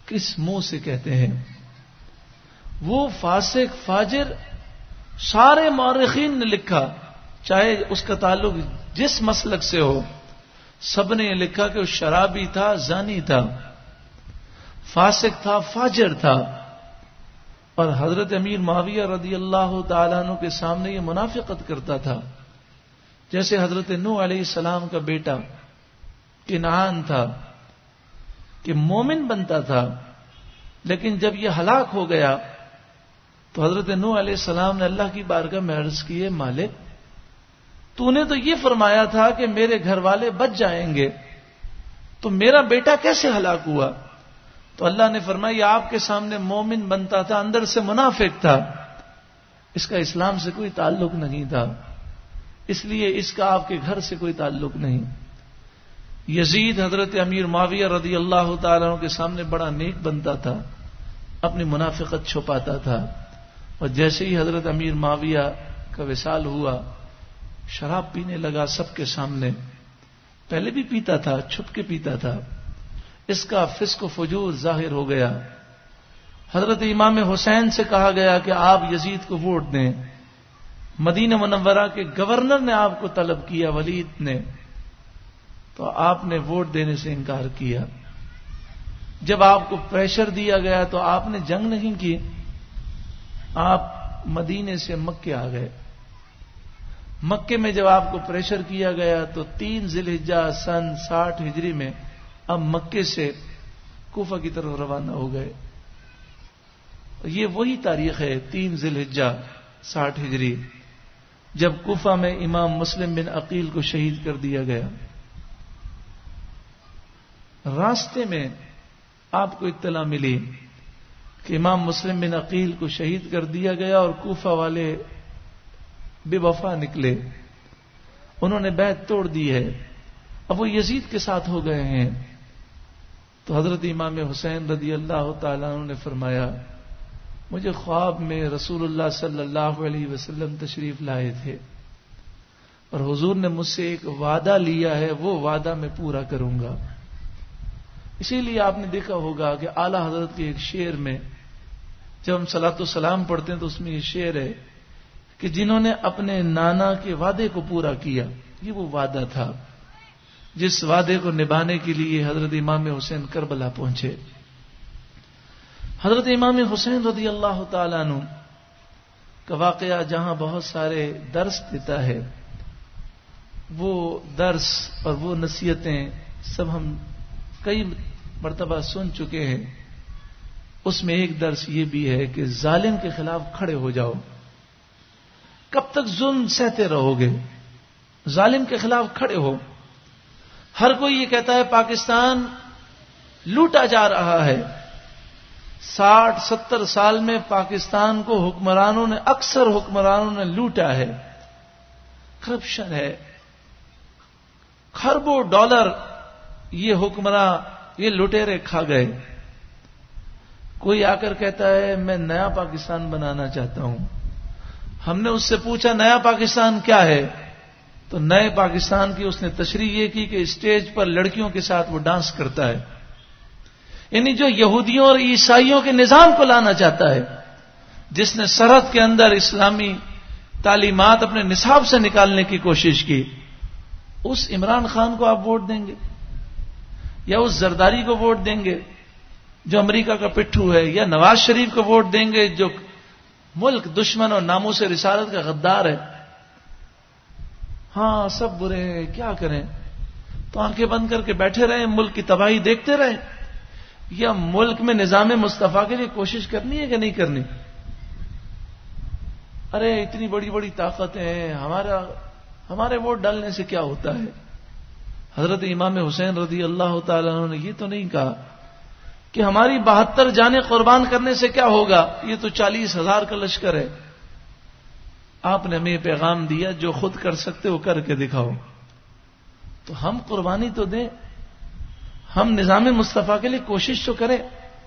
کس منہ سے کہتے ہیں؟ وہ فاسق فاجر سارے مورخین نے لکھا، چاہے اس کا تعلق جس مسلک سے ہو، سب نے یہ لکھا کہ وہ شرابی تھا، زانی تھا، فاسق تھا، فاجر تھا. اور حضرت امیر معاویہ رضی اللہ تعالیٰ عنہ کے سامنے یہ منافقت کرتا تھا. جیسے حضرت نوح علیہ السلام کا بیٹا کنعان تھا کہ مومن بنتا تھا، لیکن جب یہ ہلاک ہو گیا تو حضرت نوح علیہ السلام نے اللہ کی بارگاہ میں عرض کیے، مالک تو نے تو یہ فرمایا تھا کہ میرے گھر والے بچ جائیں گے، تو میرا بیٹا کیسے ہلاک ہوا؟ تو اللہ نے فرمایا آپ کے سامنے مومن بنتا تھا، اندر سے منافق تھا، اس کا اسلام سے کوئی تعلق نہیں تھا، اس لیے اس کا آپ کے گھر سے کوئی تعلق نہیں. یزید حضرت امیر معاویہ رضی اللہ تعالیٰ عنہ کے سامنے بڑا نیک بنتا تھا، اپنی منافقت چھپاتا تھا، اور جیسے ہی حضرت امیر معاویہ کا وصال ہوا شراب پینے لگا سب کے سامنے. پہلے بھی پیتا تھا، چھپ کے پیتا تھا، اس کا فسق و فجور ظاہر ہو گیا. حضرت امام حسین سے کہا گیا کہ آپ یزید کو ووٹ دیں. مدینہ منورہ کے گورنر نے آپ کو طلب کیا، ولید نے، تو آپ نے ووٹ دینے سے انکار کیا. جب آپ کو پریشر دیا گیا تو آپ نے جنگ نہیں کی، آپ مدینے سے مکے آ گئے. مکے میں جب آپ کو پریشر کیا گیا تو 3 ذی الحجہ سن 60 ہجری میں اب مکے سے کوفہ کی طرف روانہ ہو گئے. یہ وہی تاریخ ہے 3 ذی الحجہ 60 ہجری، جب کوفہ میں امام مسلم بن عقیل کو شہید کر دیا گیا. راستے میں آپ کو اطلاع ملی کہ امام مسلم بن عقیل کو شہید کر دیا گیا اور کوفہ والے بے وفا نکلے، انہوں نے بیعت توڑ دی ہے، اب وہ یزید کے ساتھ ہو گئے ہیں. تو حضرت امام حسین رضی اللہ تعالیٰ عنہ نے فرمایا، مجھے خواب میں رسول اللہ صلی اللہ علیہ وسلم تشریف لائے تھے اور حضور نے مجھ سے ایک وعدہ لیا ہے، وہ وعدہ میں پورا کروں گا. اسی لیے آپ نے دیکھا ہوگا کہ اعلی حضرت کے ایک شعر میں جب ہم صلاۃ و سلام پڑھتے ہیں تو اس میں یہ شعر ہے کہ جنہوں نے اپنے نانا کے وعدے کو پورا کیا، یہ وہ وعدہ تھا جس وعدے کو نبھانے کے لیے حضرت امام حسین کربلا پہنچے. حضرت امام حسین رضی اللہ تعالیٰ عنہ کا واقعہ جہاں بہت سارے درس دیتا ہے، وہ درس اور وہ نصیحتیں سب ہم کئی مرتبہ سن چکے ہیں. اس میں ایک درس یہ بھی ہے کہ ظالم کے خلاف کھڑے ہو جاؤ. کب تک ظلم سہتے رہو گے؟ ظالم کے خلاف کھڑے ہو. ہر کوئی یہ کہتا ہے پاکستان لوٹا جا رہا ہے. 60-70 سال میں پاکستان کو حکمرانوں نے، اکثر حکمرانوں نے لوٹا ہے. کرپشن ہے، خربوں ڈالر یہ حکمراں، یہ لٹیرے کھا گئے. کوئی آ کر کہتا ہے میں نیا پاکستان بنانا چاہتا ہوں. ہم نے اس سے پوچھا نیا پاکستان کیا ہے؟ تو نئے پاکستان کی اس نے تشریح یہ کی کہ اسٹیج پر لڑکیوں کے ساتھ وہ ڈانس کرتا ہے. یعنی جو یہودیوں اور عیسائیوں کے نظام کو لانا چاہتا ہے، جس نے سرحد کے اندر اسلامی تعلیمات اپنے نصاب سے نکالنے کی کوشش کی، اس عمران خان کو آپ ووٹ دیں گے یا اس زرداری کو ووٹ دیں گے جو امریکہ کا پٹھو ہے، یا نواز شریف کو ووٹ دیں گے جو ملک دشمن اور ناموس رسالت کا غدار ہے؟ ہاں سب برے ہیں، کیا کریں؟ تو آنکھیں بند کر کے بیٹھے رہیں، ملک کی تباہی دیکھتے رہیں، یا ملک میں نظام مصطفیٰ کے لیے کوشش کرنی ہے کہ نہیں کرنی؟ ارے اتنی بڑی بڑی طاقتیں ہیں، ہمارے ووٹ ڈالنے سے کیا ہوتا ہے؟ حضرت امام حسین رضی اللہ تعالیٰ عنہ نے یہ تو نہیں کہا کہ ہماری 72 جانیں قربان کرنے سے کیا ہوگا، یہ تو 40,000 کا لشکر ہے. آپ نے ہمیں پیغام دیا جو خود کر سکتے ہو کر کے دکھاؤ. تو ہم قربانی تو دیں، ہم نظام مصطفیٰ کے لیے کوشش تو کریں.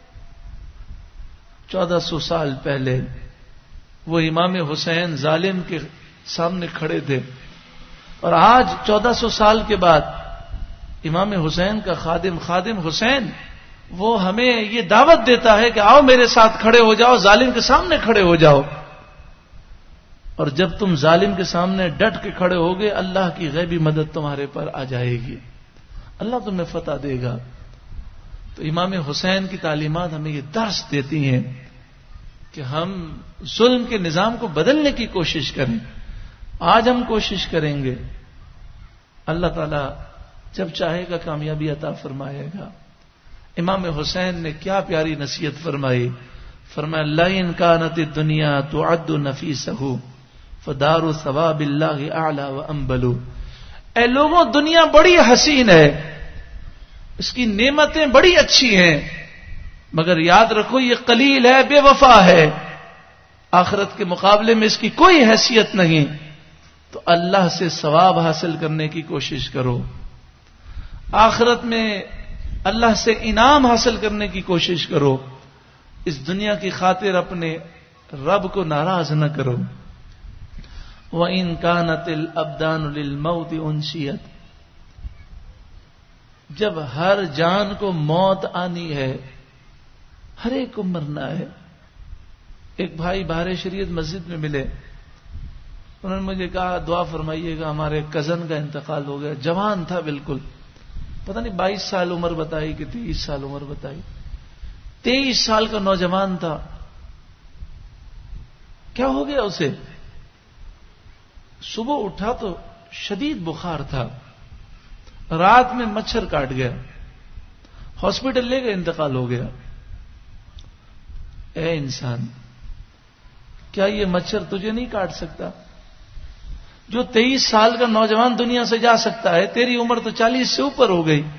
1400 سال پہلے وہ امام حسین ظالم کے سامنے کھڑے تھے، اور آج 1400 سال کے بعد امام حسین کا خادم حسین وہ ہمیں یہ دعوت دیتا ہے کہ آؤ میرے ساتھ کھڑے ہو جاؤ، ظالم کے سامنے کھڑے ہو جاؤ. اور جب تم ظالم کے سامنے ڈٹ کے کھڑے ہوگے اللہ کی غیبی مدد تمہارے پر آ جائے گی، اللہ تمہیں فتح دے گا. تو امام حسین کی تعلیمات ہمیں یہ درس دیتی ہیں کہ ہم ظلم کے نظام کو بدلنے کی کوشش کریں. آج ہم کوشش کریں گے، اللہ تعالی جب چاہے گا کامیابی عطا فرمائے گا. امام حسین نے کیا پیاری نصیحت فرمائی. فرمایا لئن کانت الدنیا تعد نفیسہ فدار ثواب اللہ اعلی وانبل. اے لوگوں، دنیا بڑی حسین ہے، اس کی نعمتیں بڑی اچھی ہیں، مگر یاد رکھو یہ قلیل ہے، بے وفا ہے، آخرت کے مقابلے میں اس کی کوئی حیثیت نہیں. تو اللہ سے ثواب حاصل کرنے کی کوشش کرو، آخرت میں اللہ سے انعام حاصل کرنے کی کوشش کرو. اس دنیا کی خاطر اپنے رب کو ناراض نہ کرو. وَإِن كَانَتِ الْأَبْدَانُ لِلْمَوْتِ أُنْشِيَتْ. جب ہر جان کو موت آنی ہے، ہر ایک کو مرنا ہے. ایک بھائی بہار شریعت مسجد میں ملے، انہوں نے مجھے کہا دعا فرمائیے گا، ہمارے کزن کا انتقال ہو گیا، جوان تھا بالکل، پتہ نہیں 22 سال عمر بتائی کہ 23 سال عمر بتائی، 23 سال کا نوجوان تھا. کیا ہو گیا اسے؟ صبح اٹھا تو شدید بخار تھا، رات میں مچھر کاٹ گیا، ہاسپٹل لے گئے، انتقال ہو گیا. اے انسان، کیا یہ مچھر تجھے نہیں کاٹ سکتا؟ جو 23 سال کا نوجوان دنیا سے جا سکتا ہے، تیری عمر تو 40 سے اوپر ہو گئی.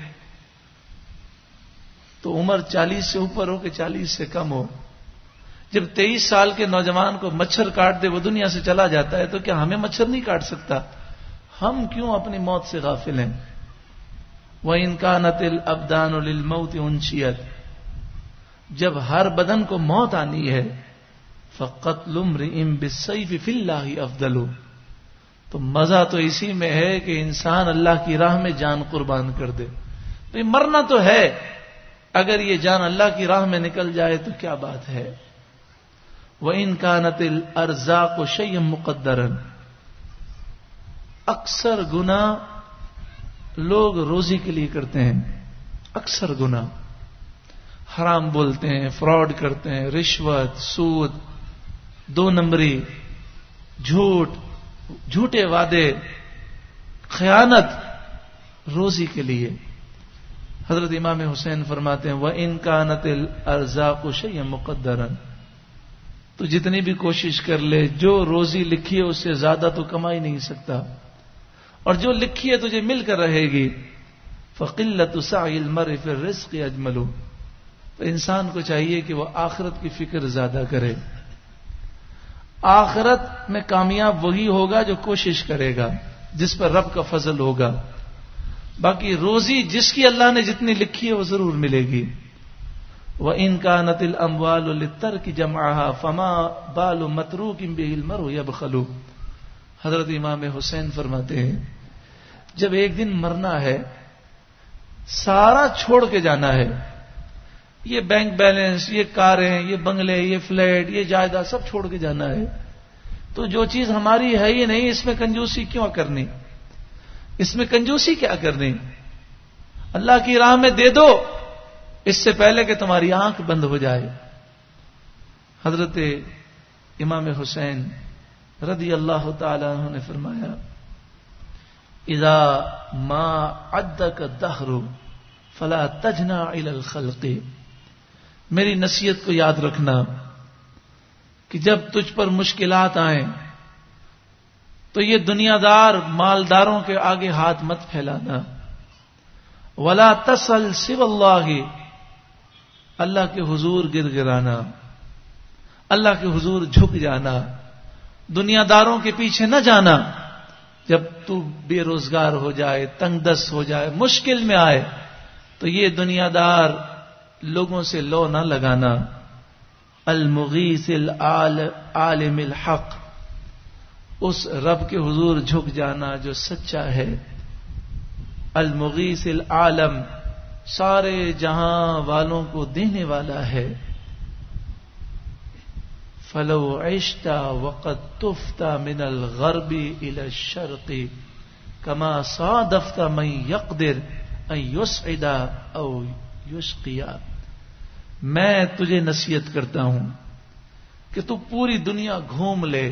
تو عمر 40 سے اوپر ہو کہ 40 سے کم ہو، جب 23 سال کے نوجوان کو مچھر کاٹ دے وہ دنیا سے چلا جاتا ہے، تو کیا ہمیں مچھر نہیں کاٹ سکتا؟ ہم کیوں اپنی موت سے غافل ہیں؟ وَإِن كَانَتِ الْأَبْدَانُ لِلْمَوْتِ أُنْشِيَتْ. جب ہر بدن کو موت آنی ہے، فَقَتْلُ امْرِئٍ بِالسَّيْفِ فِي اللَّهِ أَفْضَلُ. تو مزہ تو اسی میں ہے کہ انسان اللہ کی راہ میں جان قربان کر دے. تو یہ مرنا تو ہے، اگر یہ جان اللہ کی راہ میں نکل جائے تو کیا بات ہے. وَإِن كَانَتِ الْأَرْزَاقُ شَيْئًا مُقَدَّرًا. اکثر گناہ لوگ روزی کے لیے کرتے ہیں، اکثر گناہ، حرام بولتے ہیں، فراڈ کرتے ہیں، رشوت، سود، 2 نمبری، جھوٹ، جھوٹے وعدے، خیانت، روزی کے لیے. حضرت امام حسین فرماتے ہیں وَإِن كَانَتِ الْأَرْزَاقُ شَيْئًا مُقَدَّرًا. تو جتنی بھی کوشش کر لے، جو روزی لکھی ہے اس سے زیادہ تو کما ہی نہیں سکتا، اور جو لکھی ہے تجھے مل کر رہے گی. فَقِلَّةُ سَعْيِ الْمَرْءِ فِي الرِّزْقِ أَجْمَلُ. تو انسان کو چاہیے کہ وہ آخرت کی فکر زیادہ کرے. آخرت میں کامیاب وہی ہوگا جو کوشش کرے گا، جس پر رب کا فضل ہوگا. باقی روزی جس کی اللہ نے جتنی لکھی ہے وہ ضرور ملے گی. وَإِن كَانَتِ الْأَمْوَالُ لِلتَّرْكِ جَمْعَهَا فَمَا بَالُ مَتْرُوكٍ بِهِ الْمَرْءُ يَبْخَلُ. حضرت امام حسین فرماتے ہیں جب ایک دن مرنا ہے، سارا چھوڑ کے جانا ہے، یہ بینک بیلنس، یہ کاریں، یہ بنگلے، یہ فلیٹ، یہ جائیداد سب چھوڑ کے جانا ہے، تو جو چیز ہماری ہے ہی نہیں اس میں کنجوسی کیوں کرنی؟ اس میں کنجوسی کیا کرنی؟ اللہ کی راہ میں دے دو اس سے پہلے کہ تمہاری آنکھ بند ہو جائے. حضرت امام حسین رضی اللہ تعالی عنہ نے فرمایا اذا ما عدک الدہر فلا تجنع الی الخلق. میری نصیحت کو یاد رکھنا کہ جب تجھ پر مشکلات آئیں تو یہ دنیا دار مالداروں کے آگے ہاتھ مت پھیلانا. ولا تسل سوى اللہ، اللہ کے حضور گر گرانا، اللہ کے حضور جھک جانا، دنیا داروں کے پیچھے نہ جانا. جب تو بے روزگار ہو جائے، تنگ دست ہو جائے، مشکل میں آئے تو یہ دنیا دار لوگوں سے لو نہ لگانا. المغیث العالم الحق، اس رب کے حضور جھک جانا جو سچا ہے. المغیث العالم، سارے جہاں والوں کو دینے والا ہے. فلو عشت وقد طفت من الغرب الى الشرق كما صادفت من يقدر ان يسعد او يشقي. میں تجھے نصیحت کرتا ہوں کہ تو پوری دنیا گھوم لے.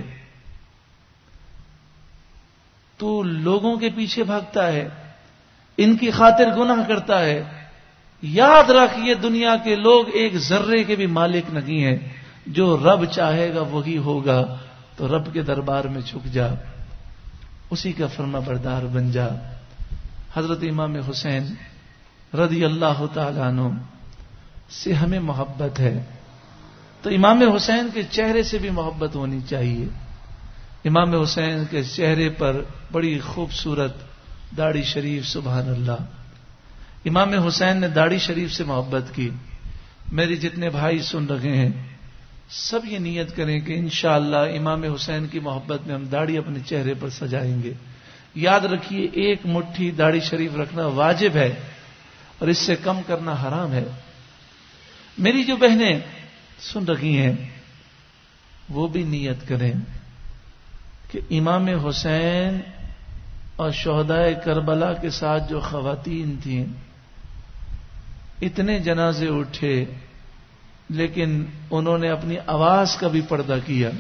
تو لوگوں کے پیچھے بھاگتا ہے, ان کی خاطر گناہ کرتا ہے. یاد رکھ یہ دنیا کے لوگ ایک ذرے کے بھی مالک نہیں ہیں. جو رب چاہے گا وہی ہوگا. تو رب کے دربار میں جھک جا, اسی کا فرما بردار بن جا. حضرت امام حسین رضی اللہ تعالیٰ عنہ سے ہمیں محبت ہے تو امام حسین کے چہرے سے بھی محبت ہونی چاہیے. امام حسین کے چہرے پر بڑی خوبصورت داڑھی شریف, سبحان اللہ. امام حسین نے داڑھی شریف سے محبت کی. میرے جتنے بھائی سن رہے ہیں سب یہ نیت کریں کہ انشاءاللہ امام حسین کی محبت میں ہم داڑھی اپنے چہرے پر سجائیں گے. یاد رکھیے ایک مٹھی داڑھی شریف رکھنا واجب ہے اور اس سے کم کرنا حرام ہے. میری جو بہنیں سن رہی ہیں وہ بھی نیت کریں کہ امام حسین اور شہدائے کربلا کے ساتھ جو خواتین تھیں, اتنے جنازے اٹھے لیکن انہوں نے اپنی آواز کا بھی پردہ کیا.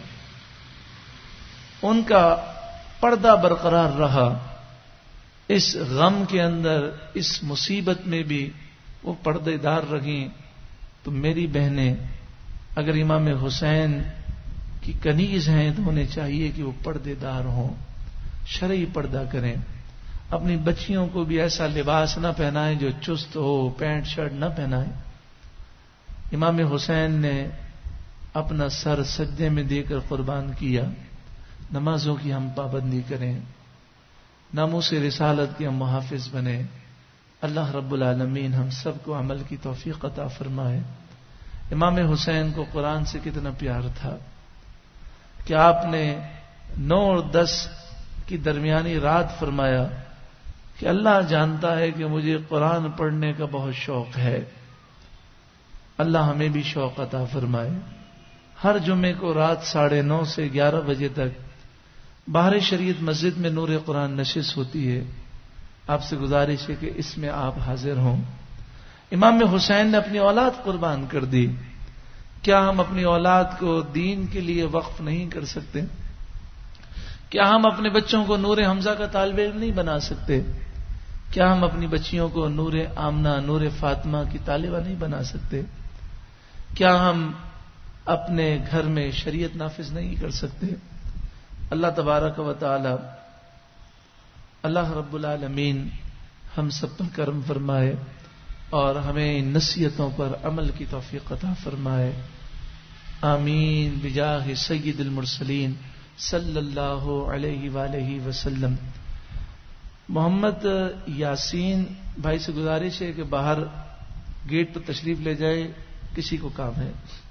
ان کا پردہ برقرار رہا. اس غم کے اندر, اس مصیبت میں بھی وہ پردے دار رہیں. تو میری بہنیں اگر امام حسین کی کنیز ہیں تو انہیں چاہیے کہ وہ پردے دار ہوں, شرعی پردہ کریں. اپنی بچیوں کو بھی ایسا لباس نہ پہنائیں جو چست ہو, پینٹ شرٹ نہ پہنائیں. امام حسین نے اپنا سر سجدے میں دے کر قربان کیا. نمازوں کی ہم پابندی کریں, ناموس رسالت کے ہم محافظ بنیں. اللہ رب العالمین ہم سب کو عمل کی توفیق عطا فرمائے. امام حسین کو قرآن سے کتنا پیار تھا کہ آپ نے 9 اور 10 کی درمیانی رات فرمایا کہ اللہ جانتا ہے کہ مجھے قرآن پڑھنے کا بہت شوق ہے. اللہ ہمیں بھی شوق عطا فرمائے. ہر جمعے کو رات 9:30 سے 11 بجے تک باہر شریعت مسجد میں نور قرآن نشست ہوتی ہے. آپ سے گزارش ہے کہ اس میں آپ حاضر ہوں. امام حسین نے اپنی اولاد قربان کر دی. کیا ہم اپنی اولاد کو دین کے لیے وقف نہیں کر سکتے؟ کیا ہم اپنے بچوں کو نور حمزہ کا طالب علم نہیں بنا سکتے؟ کیا ہم اپنی بچیوں کو نور آمنہ, نور فاطمہ کی طالبہ نہیں بنا سکتے؟ کیا ہم اپنے گھر میں شریعت نافذ نہیں کر سکتے؟ اللہ تبارک و تعالی, اللہ رب العالمین ہم سب پر کرم فرمائے اور ہمیں ان نصیحتوں پر عمل کی توفیق عطا فرمائے. آمین بجاہ سید المرسلین صلی اللہ علیہ وآلہ وسلم. محمد یاسین بھائی سے گزارش ہے کہ باہر گیٹ پر تشریف لے جائے, کسی کو کام ہے.